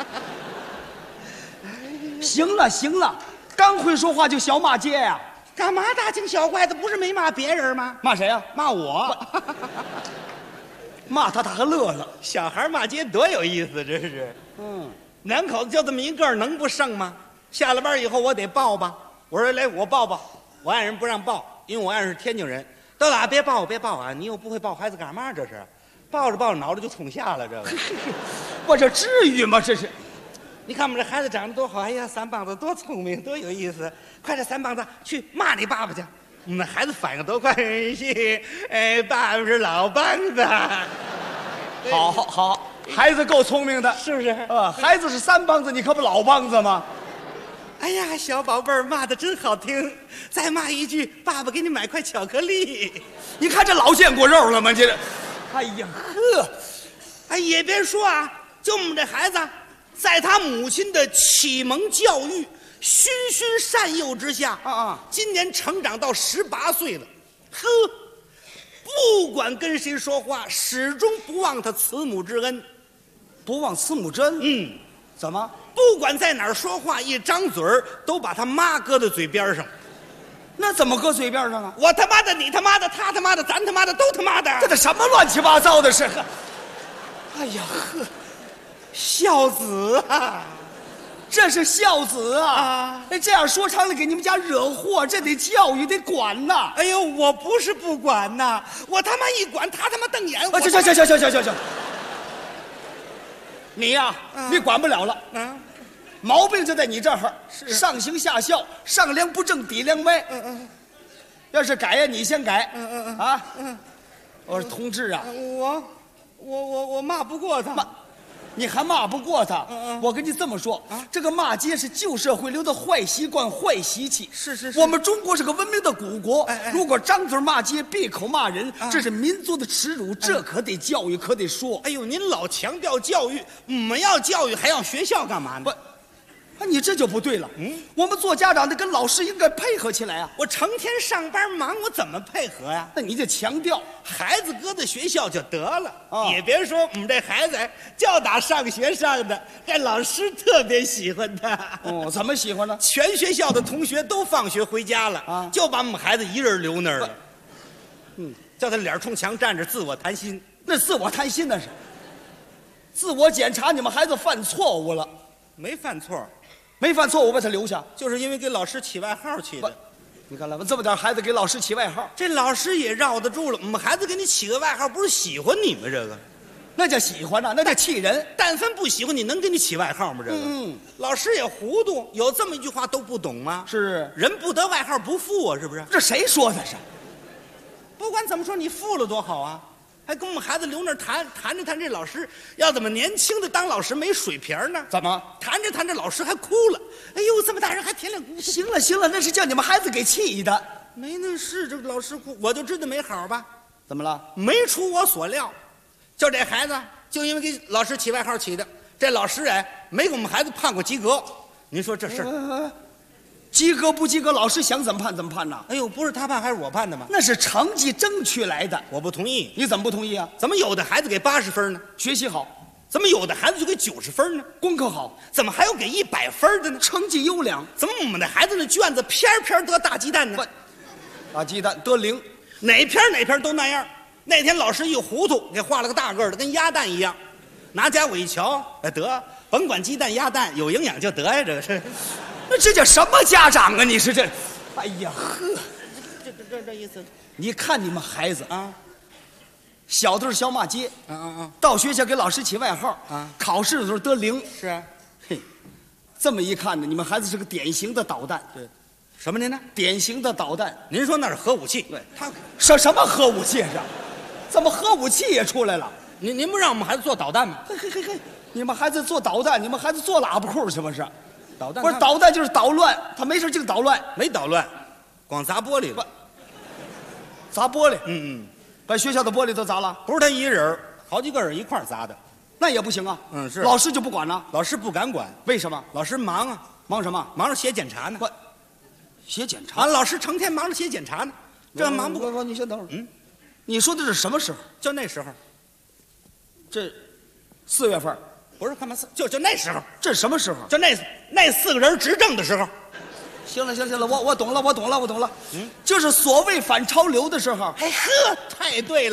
行了，刚会说话就小骂街呀！ 干嘛大惊小怪的？不是没骂别人吗？ 骂谁呀？ 骂我。 骂他还乐了。 小孩骂街多有意思，这是。2口子就这么一个，能不剩吗？下了班以后我得抱吧， 我说来，我抱抱。我爱人不让抱，因为我爱人是天津人。到哪别抱我，别抱啊！你又不会抱孩子干嘛？这是，抱着抱着脑袋就冲下了。这个， 我这至于吗？这是。 你看我们这孩子长得多好！哎呀，三棒子多聪明，多有意思！快点，三棒子去骂你爸爸去。我们孩子反应多快！哎，爸爸是老棒子。 好，孩子够聪明的， 是不是？ 孩子是三棒子，你可不老棒子吗？ 哎呀，小宝贝儿骂的真好听！再骂一句，爸爸给你买块巧克力。 你看这老见过肉了吗？这，哎呀呵， 哎也别说啊，就我们这孩子，在他母亲的启蒙教育、循循善诱之下，今年成长到18岁了。呵，不管跟谁说话，始终不忘他慈母之恩。 不忘慈母之恩？ 嗯， 怎么？ 不管在哪儿说话，一张嘴儿都把他妈搁在嘴边上。 那怎么搁嘴边上啊？ 我他妈的，你他妈的，他他妈的，咱他妈的，都他妈的！ 这什么乱七八糟的事？哎呀呵， 孝子啊， 这是孝子啊！哎，这样说长了给你们家惹祸，这得教育，得管呐！ 哎呦，我不是不管呐，我他妈一管，他他妈瞪眼。 行，你呀，你管不了了。毛病就在你这儿，上行下效，上梁不正底梁歪。要是改呀，你先改。我说同志啊， 我骂不过他。 你还骂不过他？我跟你这么说，这个骂街是旧社会留的坏习惯、坏习气。 是， 我们中国是个文明的古国，如果张嘴骂街、闭口骂人，这是民族的耻辱，这可得教育，可得说。 哎呦，您老强调教育，我们要教育还要学校干嘛呢？ 你这就不对了。我们做家长的跟老师应该配合起来啊！ 我成天上班忙，我怎么配合呀？ 那你就强调孩子搁在学校就得了。也别说我们这孩子就打上学上的，这老师特别喜欢他。 怎么喜欢呢？ 全学校的同学都放学回家了，就把我们孩子一人留那儿了。叫他脸冲墙站着，自我谈心。 那自我谈心那是自我检查，你们孩子犯错误了。 没犯错。 没犯错误把他留下， 就是因为给老师起外号起的。 你看了吗？这么点孩子给老师起外号， 这老师也绕得住了。我们孩子给你起个外号，不是喜欢你吗？这个， 那叫喜欢呐，那叫气人。 但凡不喜欢你，能给你起外号吗？这个，老师也糊涂，有这么一句话都不懂吗？ 是， 人不得外号不富啊，是不是？ 这谁说的是？ 不管怎么说，你富了多好啊！还跟我们孩子留那儿谈着，这老师要怎么年轻的当老师没水平呢？ 怎么谈着老师还哭了？哎呦，这么大人还舔脸哭！ 行了，那是叫你们孩子给气的。 没那事，这个老师哭，我就知道没好吧？ 怎么了？ 没出我所料，就这孩子就因为给老师起外号起的，这老师没给我们孩子判过及格。您说这事儿？ 及格不及格，老师想怎么判怎么判呐？ 哎呦，不是他判还是我判的吗？ 那是成绩争取来的， 我不同意。 你怎么不同意啊？ 怎么有的孩子给80分呢？ 学习好。 怎么有的孩子就给90分呢？ 功课好。 怎么还有给100分的呢？ 成绩优良。 怎么我们的孩子那卷子篇得大鸡蛋呢？ 大鸡蛋得0， 哪篇都那样。那天老师一糊涂，给画了个大个的，跟鸭蛋一样。拿家我一瞧，得，甭管鸡蛋鸭蛋，有营养就得呀，这个是。 那这叫什么家长啊？你是这？哎呀呵， 这意思。 你看你们孩子啊，小的时候小骂街，到学校给老师起外号啊，考试的时候得0。 是啊， 嘿，这么一看呢，你们孩子是个典型的捣蛋。 对，什么您呢？ 典型的捣蛋。 您说那是核武器？ 对，他什么核武器是？怎么核武器也出来了？ 您不让我们孩子做导弹吗？ 嘿，你们孩子做导弹，你们孩子做喇叭裤是不是？ 导弹不是导弹就是捣乱，他没事净捣乱， 没捣乱，光砸玻璃了， 砸玻璃，把学校的玻璃都砸了。 不是他一人，好几个人一块砸的， 那也不行啊。 是老师就不管了， 老师不敢管， 为什么？ 老师忙啊， 忙什么？ 忙着写检查呢。 写检查？ 老师成天忙着写检查呢，这忙不过。 你先等会儿。你说的是什么时候？ 就那时候， 这4月份。 不是干嘛就那时候， 这什么时候？ 就那4个人执政的时候。 行了，我懂了。就是所谓反潮流的时候。 哎呵，太对了，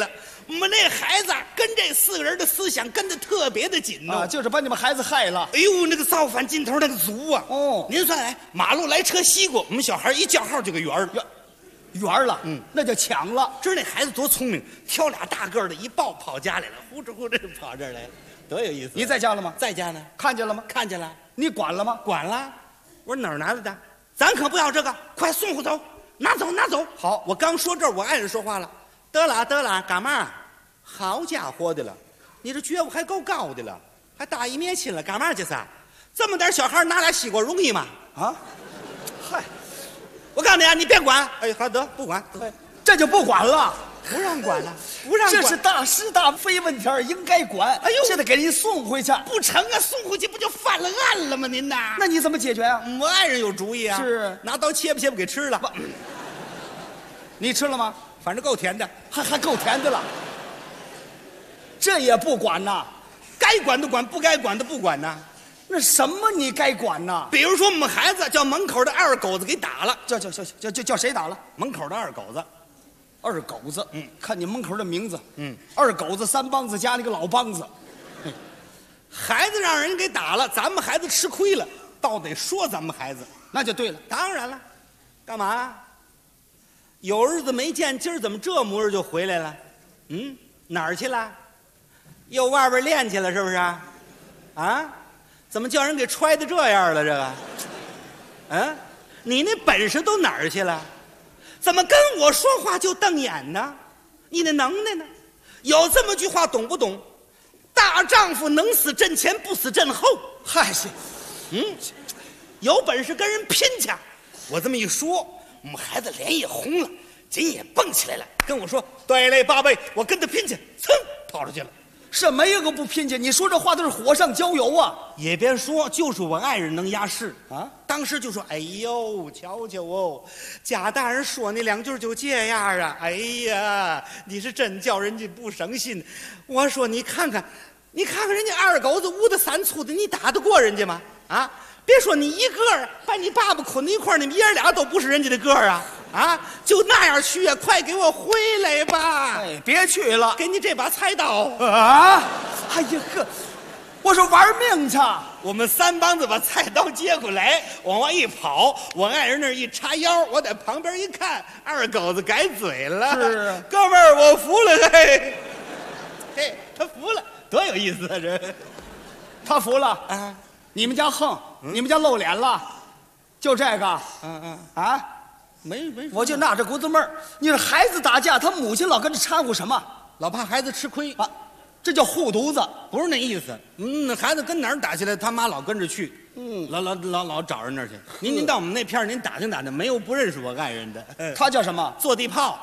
我们那孩子跟这4个人的思想跟得特别的紧呢， 就是把你们孩子害了。 哎呦，那个造反劲头那个足啊！哦，您算来，马路来车西过，我们小孩一叫号就给圆了，那就抢了。 知道那孩子多聪明，挑俩大个的一抱跑家里了，呼哧呼哧跑这儿来了，多有意思！ 你在家了吗？ 在家呢。 看见了吗？ 看见了。 你管了吗？ 管了。我说哪儿拿来的？咱可不要这个，快送回走，拿走拿走。 好， 我刚说这儿，我爱人说话了，得了，干嘛？好家伙的了，你这觉悟还够高的了，还大义灭亲了，干嘛这是？这么点小孩拿俩西瓜容易吗？ 啊，嗨。 我告诉你啊，你别管。哎，好得不管， 这就不管了， 不让管了，不让管。 这是大是大非问题，应该管。哎呦，现在给人送回去， 不成啊！送回去不就犯了案了吗？您呐， 那你怎么解决啊？ 我爱人有主意啊， 是拿刀切吧给吃了。 你吃了吗？ 反正够甜的， 还够甜的了。这也不管呐？ 该管的管，不该管的不管呐。 那什么你该管呐？ 比如说我们孩子叫门口的二狗子给打了， 叫谁打了？ 门口的二狗子。 二狗子，看你门口的名字，二狗子3帮子加那个老帮子， 孩子让人给打了，咱们孩子吃亏了，倒得说咱们孩子， 那就对了。 当然了，干嘛？有日子没见，今儿怎么这模样就回来了？哪儿去了？又外边练去了是不是？啊？怎么叫人给揣的这样了？这个，你那本事都哪儿去了？怎么跟我说话就瞪眼呢？你那能耐呢？有这么句话懂不懂？大丈夫能死阵前，不死阵后。 嗨，是， 有本事跟人拼去。我这么一说，我们孩子脸也红了，筋也蹦起来了，跟我说：“对嘞，八辈，我跟他拼去！”噌，跑出去了。 什么一个不拼去？你说这话都是火上浇油啊！ 也别说，就是我爱人能压事啊！当时就说：“哎呦，瞧瞧哦，贾大人说你2句就这样啊！哎呀，你是真叫人家不省心。”我说：“你看看人家二狗子5的3粗的，你打得过人家吗？啊！别说你一个儿，把你爸爸捆在一块儿，你们爷俩都不是人家的个儿啊！啊，就那样去啊！快给我回来吧！ 哎，别去了， 给你这把菜刀啊！哎呀呵，我说玩命去！ 我们3帮子把菜刀接过来，往外一跑，我爱人那儿一叉腰，我在旁边一看，二狗子改嘴了。 是， 哥们儿，我服了，嘿，嘿，他服了，多有意思啊！这， 他服了啊！你们家横，你们家露脸了，就这个，啊， 没， 我就纳这股子闷儿。你说孩子打架，他母亲老跟着掺和什么？ 老怕孩子吃亏啊，这叫护犊子， 不是那意思。孩子跟哪儿打起来，他妈老跟着去，老找人那儿去。您到我们那片儿，您打听打听，没有不认识我爱人的。 他叫什么？ 坐地炮。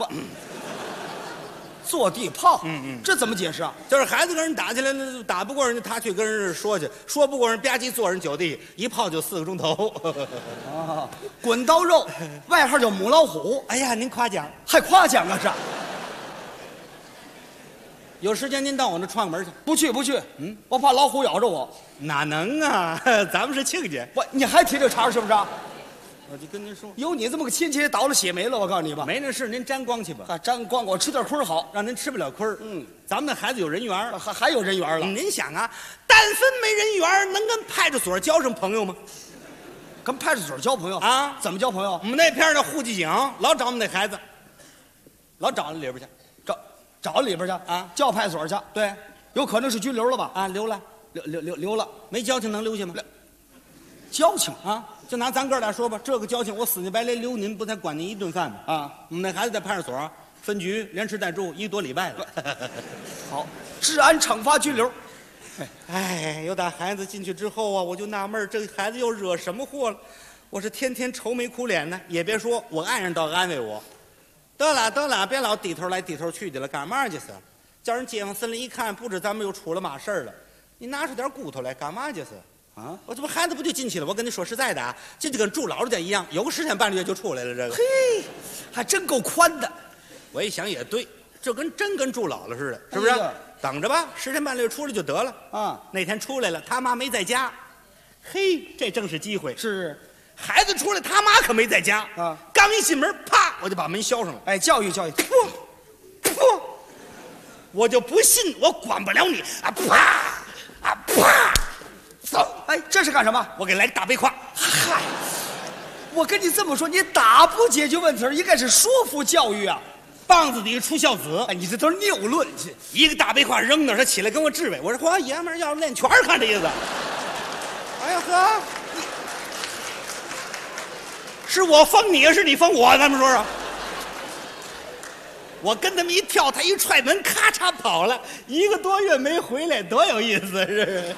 坐地炮，这怎么解释啊？ 就是孩子跟人打起来，那打不过人家，他去跟人说去，说不过人，吧唧坐人酒地，一炮就4个钟头。 啊，滚刀肉，外号叫母老虎。 哎呀，您夸奖， 还夸奖啊？是。 有时间您到我那串门去。 不去，我怕老虎咬着我。 哪能啊？咱们是亲家。 你还提这茬是不是？ 我就跟您说， 有你这么个亲戚，倒了血霉了。我告诉你吧， 没那事，您沾光去吧。 沾光，我吃点亏好， 让您吃不了亏。咱们那孩子有人缘， 还有人缘了。 您想啊，但分没人缘，能跟派出所交上朋友吗？ 跟派出所交朋友啊？ 怎么交朋友？ 我们那片的户籍警老找我们那孩子，老找里边去， 找里边去啊？叫派出所去？ 对， 有可能是拘留了吧？ 啊，留了， 留了， 没交情能留下吗？ 交情啊，就拿咱哥俩说吧，这个交情我死乞白赖留您，不才管您一顿饭吗？ 啊， 我们那孩子在派出所分局连吃带住1个多礼拜了。 好，治安惩罚拘留。 哎，有打孩子进去之后啊，我就纳闷，这孩子又惹什么祸了？我是天天愁眉苦脸的。也别说，我爱人倒安慰我，得了，别老低头来低头去的了，干嘛去是？叫人街坊森林一看，不知咱们又出了嘛事儿了。你拿出点骨头来，干嘛去是？啊！我这不孩子不就进去了？我跟你说实在的啊，这就跟住老人家一样，有个10天半个月就出来了。这个， 嘿，还真够宽的。 我一想也对，这真跟住老了似的，是不是？等着吧，10天半个月出来就得了。啊，那天出来了，他妈没在家。嘿，这正是机会。 是， 孩子出来，他妈可没在家。啊，刚一进门，啪，我就把门销上了。 哎，教育。 我就不信我管不了你啊！啪啊啪，走！ 哎，这是干什么？ 我给来个大背胯。 嗨，我跟你这么说，你打不解决问题，应该是说服教育啊。 棒子底下出孝子， 哎，你这都是谬论去。 一个大背胯扔那儿，他起来跟我质问，我说：“嚯，爷们儿要练拳儿，看这意思。”哎呀呵，是我封你，是你封我？咱们说说。我跟他们一跳，他一踹门，咔嚓跑了，1个多月没回来，多有意思！是，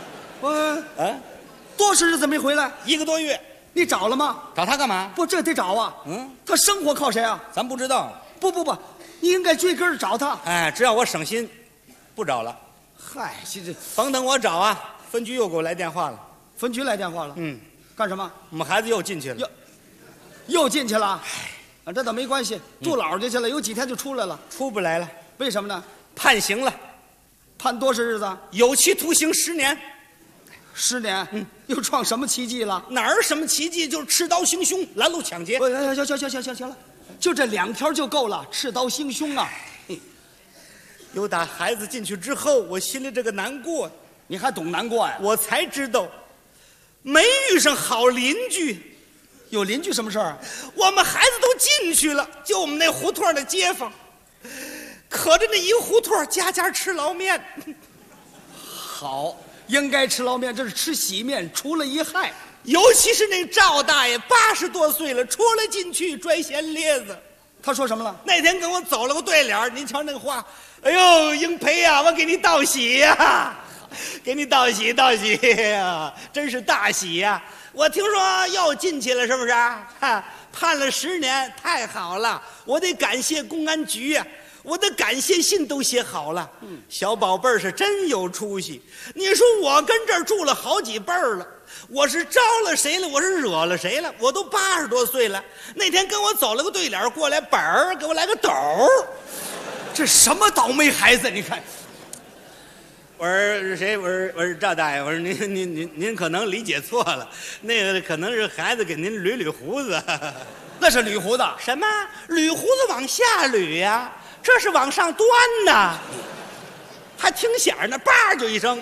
多少日子没回来 ？1个多月。 你找了吗？ 找他干嘛？ 不，这得找啊。他生活靠谁啊？ 咱不知道。 不，你应该追根找他。 哎，只要我省心，不找了。 嗨，这甭等我找啊！分局又给我来电话了。 分局来电话了？干什么？ 我们孩子又进去了。 又进去了？这倒没关系，住牢去了，有几天就出来了。 出不来了， 为什么呢？ 判刑了。 判多少日子？ 有期徒刑10年。 10年，又创什么奇迹了？ 哪儿什么奇迹？就是持刀行凶，拦路抢劫。 行了，就这2条就够了，持刀行凶啊！ 有打孩子进去之后，我心里这个难过， 你还懂难过呀？ 我才知道，没遇上好邻居。 有邻居什么事儿？ 我们孩子都进去了，就我们那胡同的街坊，可着那一胡同家家吃捞面。 好，应该吃捞面，这是吃洗面，除了一害。 尤其是那赵大爷80多岁了，出来进去拽闲咧子。 他说什么了？ 那天跟我走了个对脸，您瞧那个话，哎呦，英培呀，我给你道喜呀，给你道喜呀，真是大喜呀！我听说又进去了，是不是？判了10年，太好了！我得感谢公安局呀，我的感谢信都写好了。小宝贝儿是真有出息。你说我跟这儿住了好几辈儿了，我是招了谁了？我是惹了谁了？我都80多岁了。那天跟我走了个对脸，过来本儿给我来个斗儿， 这什么倒霉孩子？你看。 我说谁？我说赵大爷。我说您可能理解错了，那个可能是孩子给您捋胡子。 那是捋胡子？ 什么？捋胡子往下捋呀？这是往上端呐，还听响呢，叭就一声。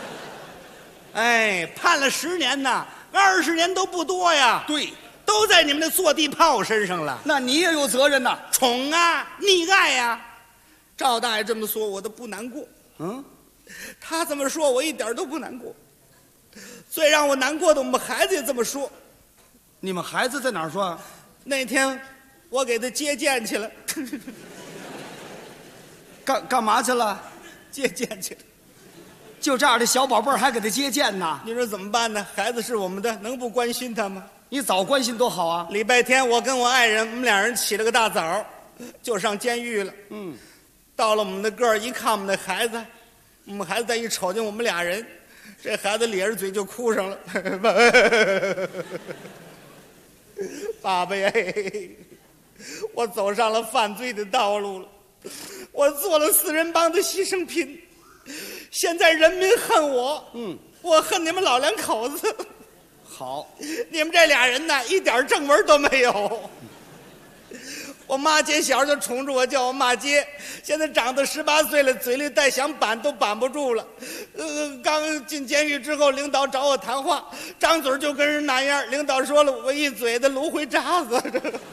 哎，判了10年呐，20年都不多呀。 对， 都在你们的坐地炮身上了。 那你也有责任呐， 宠啊，溺爱呀。赵大爷这么说，我都不难过。他这么说，我一点都不难过。最让我难过的，我们孩子也这么说。 你们孩子在哪儿说？ 那天我给他接见去了。 干嘛去了？ 接见去了。 就这样的小宝贝儿还给他接见呢？ 你说怎么办呢？孩子是我们的，能不关心他吗？ 你早关心多好啊！ 礼拜天我跟我爱人，我们2人起了个大早，就上监狱了。到了我们的个儿，一看我们的孩子，我们孩子再一瞅见我们2人，这孩子咧着嘴就哭上了。爸爸呀，我走上了犯罪的道路了，我做了4人帮的牺牲品，现在人民恨我，我恨你们老2口子。 好， 你们这2人呢，一点正文都没有。我妈姐小就宠着我，叫我骂街。现在长到18岁了，嘴里再想板都板不住了。刚进监狱之后，领导找我谈话，张嘴就跟人那样。领导说了我一嘴的芦荟渣子。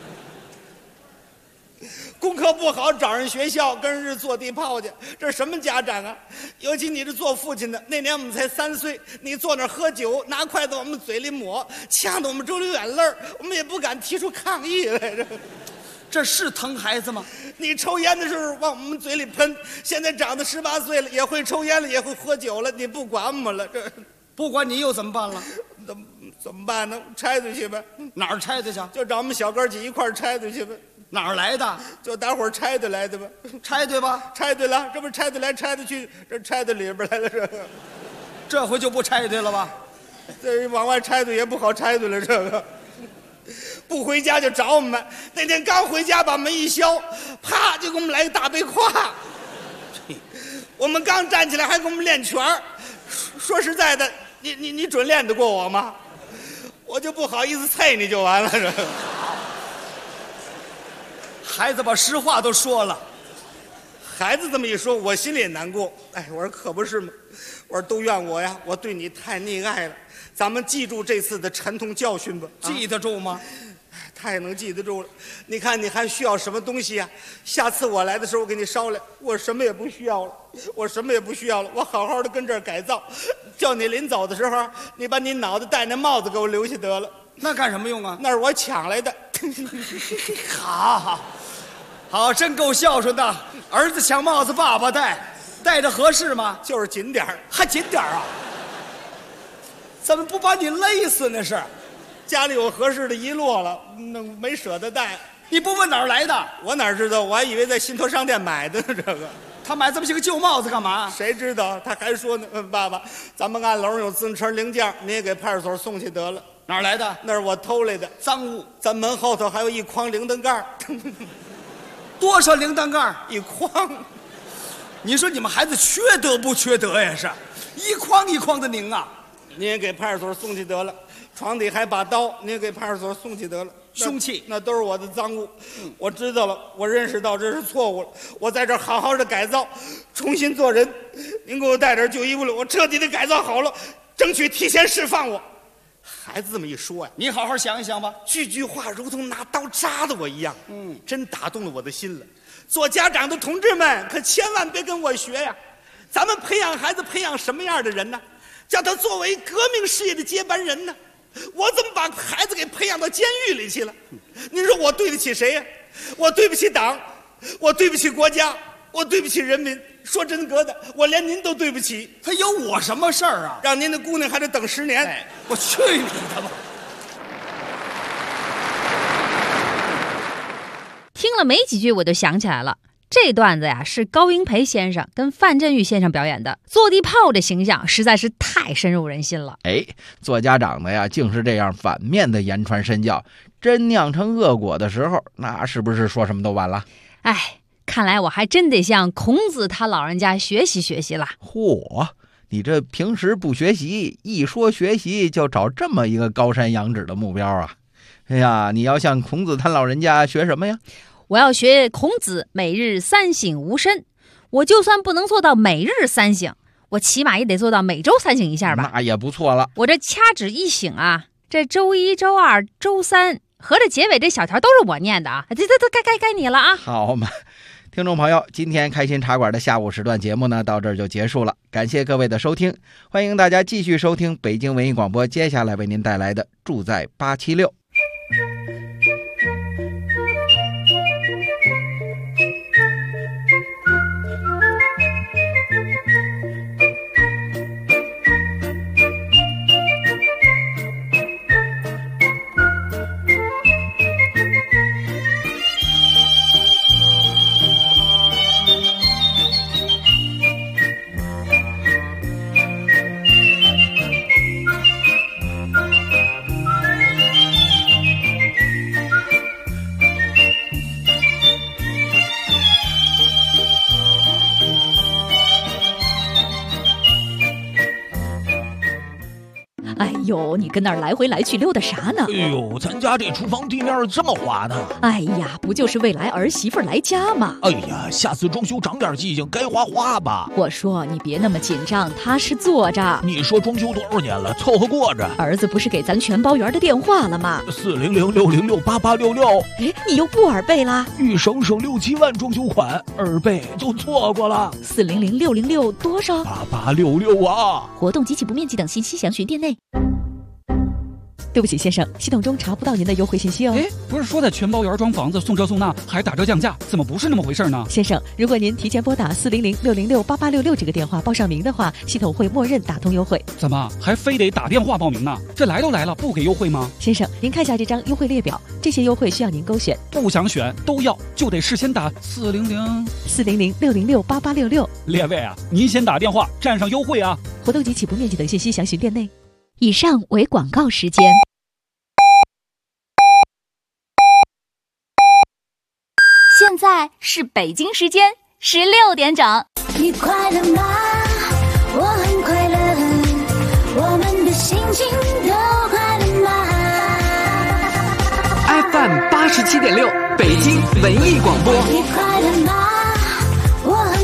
功课不好，找人学校跟人坐地炮去，这是什么家长啊？尤其你这做父亲的，那年我们才3岁，你坐那儿喝酒，拿筷子往我们嘴里抹，呛得我们直流眼泪儿，我们也不敢提出抗议来着。 这是疼孩子吗？ 你抽烟的时候往我们嘴里喷，现在长到18岁了，也会抽烟了，也会喝酒了，你不管我们了，这不管你又怎么办了？ 怎么办呢？拆出去呗。 哪儿拆的去？ 就找我们小哥几一块儿拆出去呗。 哪儿来的？ 就大伙儿拆的来的吧。 拆对吧？ 拆对了，这不拆的来拆的去，这拆的里边来了这回就不拆对了吧？ 这往外拆对也不好拆对了，这个。不回家就找我们，那天刚回家把门一削，啪就给我们来个大背胯。我们刚站起来还给我们练拳。说实在的，你准练得过我吗？我就不好意思啐你就完了。这孩子把实话都说了。 孩子这么一说，我心里也难过。哎，我说可不是吗？我说都怨我呀，我对你太溺爱了。咱们记住这次的沉痛教训吧。 记得住吗？ 太能记得住了。你看你还需要什么东西呀？下次我来的时候我给你捎来。我什么也不需要了，我什么也不需要了。我好好的跟这儿改造。叫你临走的时候，你把你脑袋戴那帽子给我留下得了。 那干什么用啊？ 那是我抢来的。 好，真够孝顺的。儿子抢帽子，爸爸戴，戴着合适吗？ 就是紧点儿， 还紧点儿啊？怎么不把你勒死那是？ 家里有合适的遗落了，那没舍得戴。 你不问哪儿来的？ 我哪知道？我还以为在信托商店买的呢。这个， 他买这么些个旧帽子干嘛？ 谁知道？他还说呢，爸爸，咱们按楼上有自行车零件，你也给派出所送去得了。 哪儿来的？ 那是我偷来的赃物。 咱门后头还有一筐铃铛盖。 多少铃铛盖？ 一筐。 你说你们孩子缺德不缺德呀？是一筐一筐的拧啊！ 你也给派出所送去得了。床底还把刀，你也给派出所送去得了。 凶器那都是我的赃物。我知道了，我认识到这是错误了。我在这儿好好的改造，重新做人。您给我带点旧衣服来，我彻底的改造好了，争取提前释放我。孩子这么一说呀， 你好好想一想吧。 句句话如同拿刀扎的我一样，真打动了我的心了。做家长的同志们可千万别跟我学呀！咱们培养孩子，培养什么样的人呢？叫他作为革命事业的接班人呢？我怎么把孩子给培养到监狱里去了？您说我对得起谁呀？我对不起党，我对不起国家，我对不起人民。说真格的，我连您都对不起。 他有我什么事儿啊？ 让您的姑娘还得等10年。 哎，我去你的吧！ 听了没几句，我就想起来了。这段子呀，是高英培先生跟范振钰先生表演的。坐地炮这形象实在是太深入人心了。 哎，做家长的呀，竟是这样反面的言传身教，真酿成恶果的时候，那是不是说什么都晚了？ 哎，看来我还真得向孔子他老人家学习学习了。 嚯，你这平时不学习，一说学习就找这么一个高山仰止的目标啊！哎呀，你要向孔子他老人家学什么呀？ 我要学孔子每日3省吾身。我就算不能做到每日3省，我起码也得做到每周3省一下吧。 那也不错了。 我这掐指一醒啊，这周1、周2、周3，合着结尾这小条都是我念的啊！这该你了啊！ 好嘛，听众朋友，今天开心茶馆的下午时段节目呢，到这儿就结束了。感谢各位的收听，欢迎大家继续收听北京文艺广播接下来为您带来的住在876。 哎呦，你跟那儿来回来去溜达啥呢？ 哎呦，咱家这厨房地面这么滑呢。 哎呀，不就是为来儿媳妇来家吗？ 哎呀，下次装修长点记性，该花吧。 我说你别那么紧张，踏实做着。 你说装修多少年了，凑合过着。 儿子不是给咱全包圆的电话了吗 ？400-606-8866。 哎，你又不耳背啦？ 欲省6、7万装修款，耳背就错过了。 400-606多少 ？8866啊！ 活动及其不面积等信息详询店内。对不起，先生，系统中查不到您的优惠信息哦。 哎，不是说在全包圆装房子送这送那还打折降价，怎么不是那么回事呢？ 先生，如果您提前拨打400-606-8866这个电话报上名的话，系统会默认打通优惠。 怎么还非得打电话报名呢？这来都来了，不给优惠吗？ 先生，您看下这张优惠列表，这些优惠需要您勾选。 不想选都要，就得事先打 400-606-8866。 列位啊，您先打电话占上优惠啊！ 活动及起步面积等信息详询店内。以上为广告时间。 现在是北京时间16点整。 你快乐吗？我很快乐，我们的心情都快乐吗 ？FM87.6，北京文艺广播。 你快乐吗？我很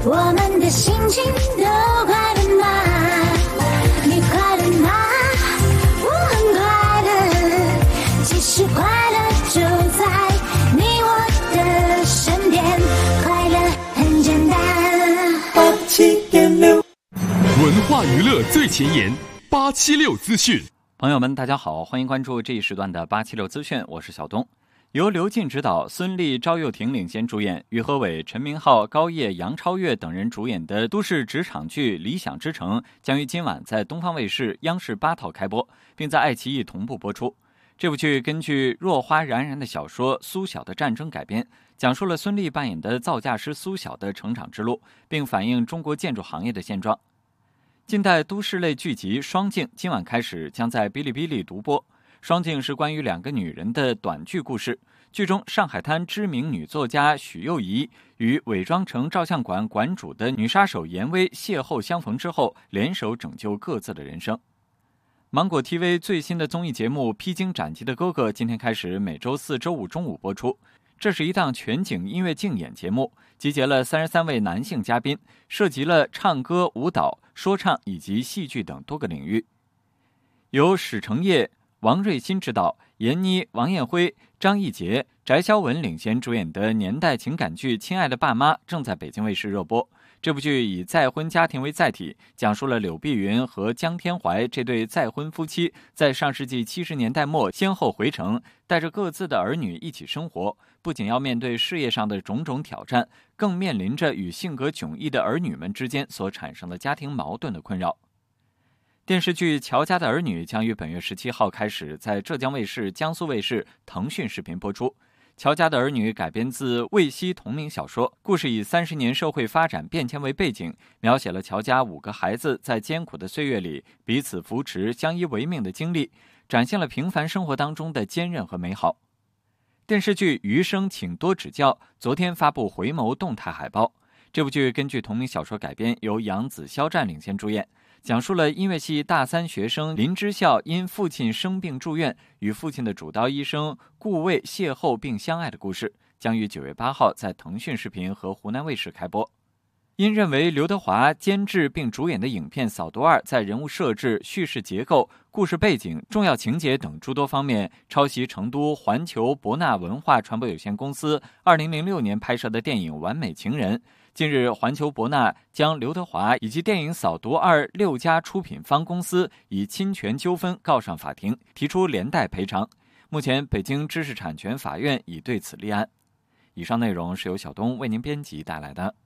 我们的心情都快乐吗？你快乐吗？我很快乐，其实快乐就在你我的身边，快乐很简单。87.6 文化娱乐最前沿，876资讯。 朋友们，大家好，欢迎关注这一时段的876资讯，我是小东。由刘进执导，孙俪、赵又廷领衔主演，于和伟、陈明昊、高叶、杨超越等人主演的都市职场剧《理想之城》将于今晚在东方卫视、央视8套开播，并在爱奇艺同步播出。这部剧根据若花冉冉的小说《苏小的战争》改编，讲述了孙俪扮演的造价师苏小的成长之路，并反映中国建筑行业的现状。近代都市类剧集《双镜》今晚开始将在哔哩哔哩独播。双镜是关于2个女人的短剧故事，剧中上海滩知名女作家许又怡与伪装成照相馆馆主的女杀手严薇邂逅相逢之后，联手拯救各自的人生。芒果 TV 最新的综艺节目《披荆斩棘的哥哥》今天开始每周4、周5中午播出。这是一档全景音乐竞演节目，集结了33位男性嘉宾，涉及了唱歌、舞蹈、说唱以及戏剧等多个领域。由史成业、王瑞欣执导，闫妮、王艳辉、张艺杰、翟潇闻领衔主演的年代情感剧《亲爱的爸妈》正在北京卫视热播。这部剧以再婚家庭为载体，讲述了柳碧云和姜天怀这对再婚夫妻在上世纪70年代末先后回城，带着各自的儿女一起生活，不仅要面对事业上的种种挑战，更面临着与性格迥异的儿女们之间所产生的家庭矛盾的困扰。电视剧《乔家的儿女》将于本月17号开始在浙江卫视、江苏卫视、腾讯视频播出。乔家的儿女改编自魏西同名小说，故事以30年社会发展变迁为背景，描写了乔家5个孩子在艰苦的岁月里彼此扶持、相依为命的经历，展现了平凡生活当中的坚韧和美好。电视剧《余生请多指教》昨天发布回眸动态海报。这部剧根据同名小说改编，由杨紫、肖战领衔主演，讲述了音乐系大3学生林之孝因父亲生病住院，与父亲的主刀医生顾魏邂逅并相爱的故事，将于9月8号在腾讯视频和湖南卫视开播。因认为刘德华监制并主演的影片《扫毒2》在人物设置、叙事结构、故事背景、重要情节等诸多方面抄袭成都环球博纳文化传播有限公司2006年拍摄的电影《完美情人》。近日，环球博纳将刘德华以及电影《扫毒2》6家出品方公司以侵权纠纷告上法庭，提出连带赔偿。目前，北京知识产权法院已对此立案。以上内容是由小东为您编辑带来的。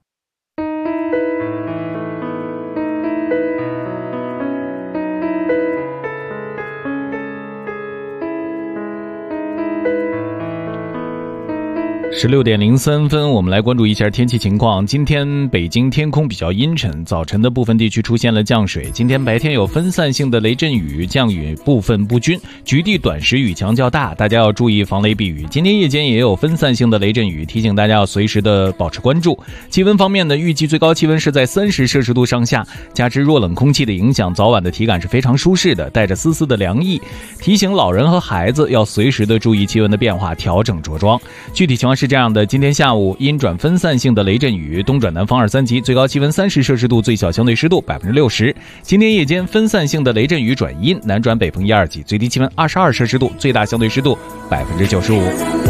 16点03分，我们来关注一下天气情况。今天北京天空比较阴沉，早晨的部分地区出现了降水。今天白天有分散性的雷阵雨，降雨部分不均，局地短时雨强较大，大家要注意防雷避雨。今天夜间也有分散性的雷阵雨，提醒大家要随时的保持关注。气温方面呢，预计最高气温是在30摄氏度上下，加之弱冷空气的影响，早晚的体感是非常舒适的，带着丝丝的凉意。提醒老人和孩子要随时的注意气温的变化，调整着装。具体情况是这样的，今天下午阴转分散性的雷阵雨，东转南方2、3级，最高气温30摄氏度，最小相对湿度60%。今天夜间分散性的雷阵雨转阴，南转北风1、2级，最低气温22摄氏度，最大相对湿度95%。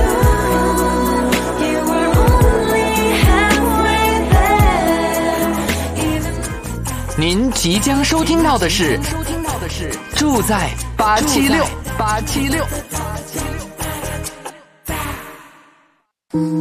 您即将收听到的是住在876。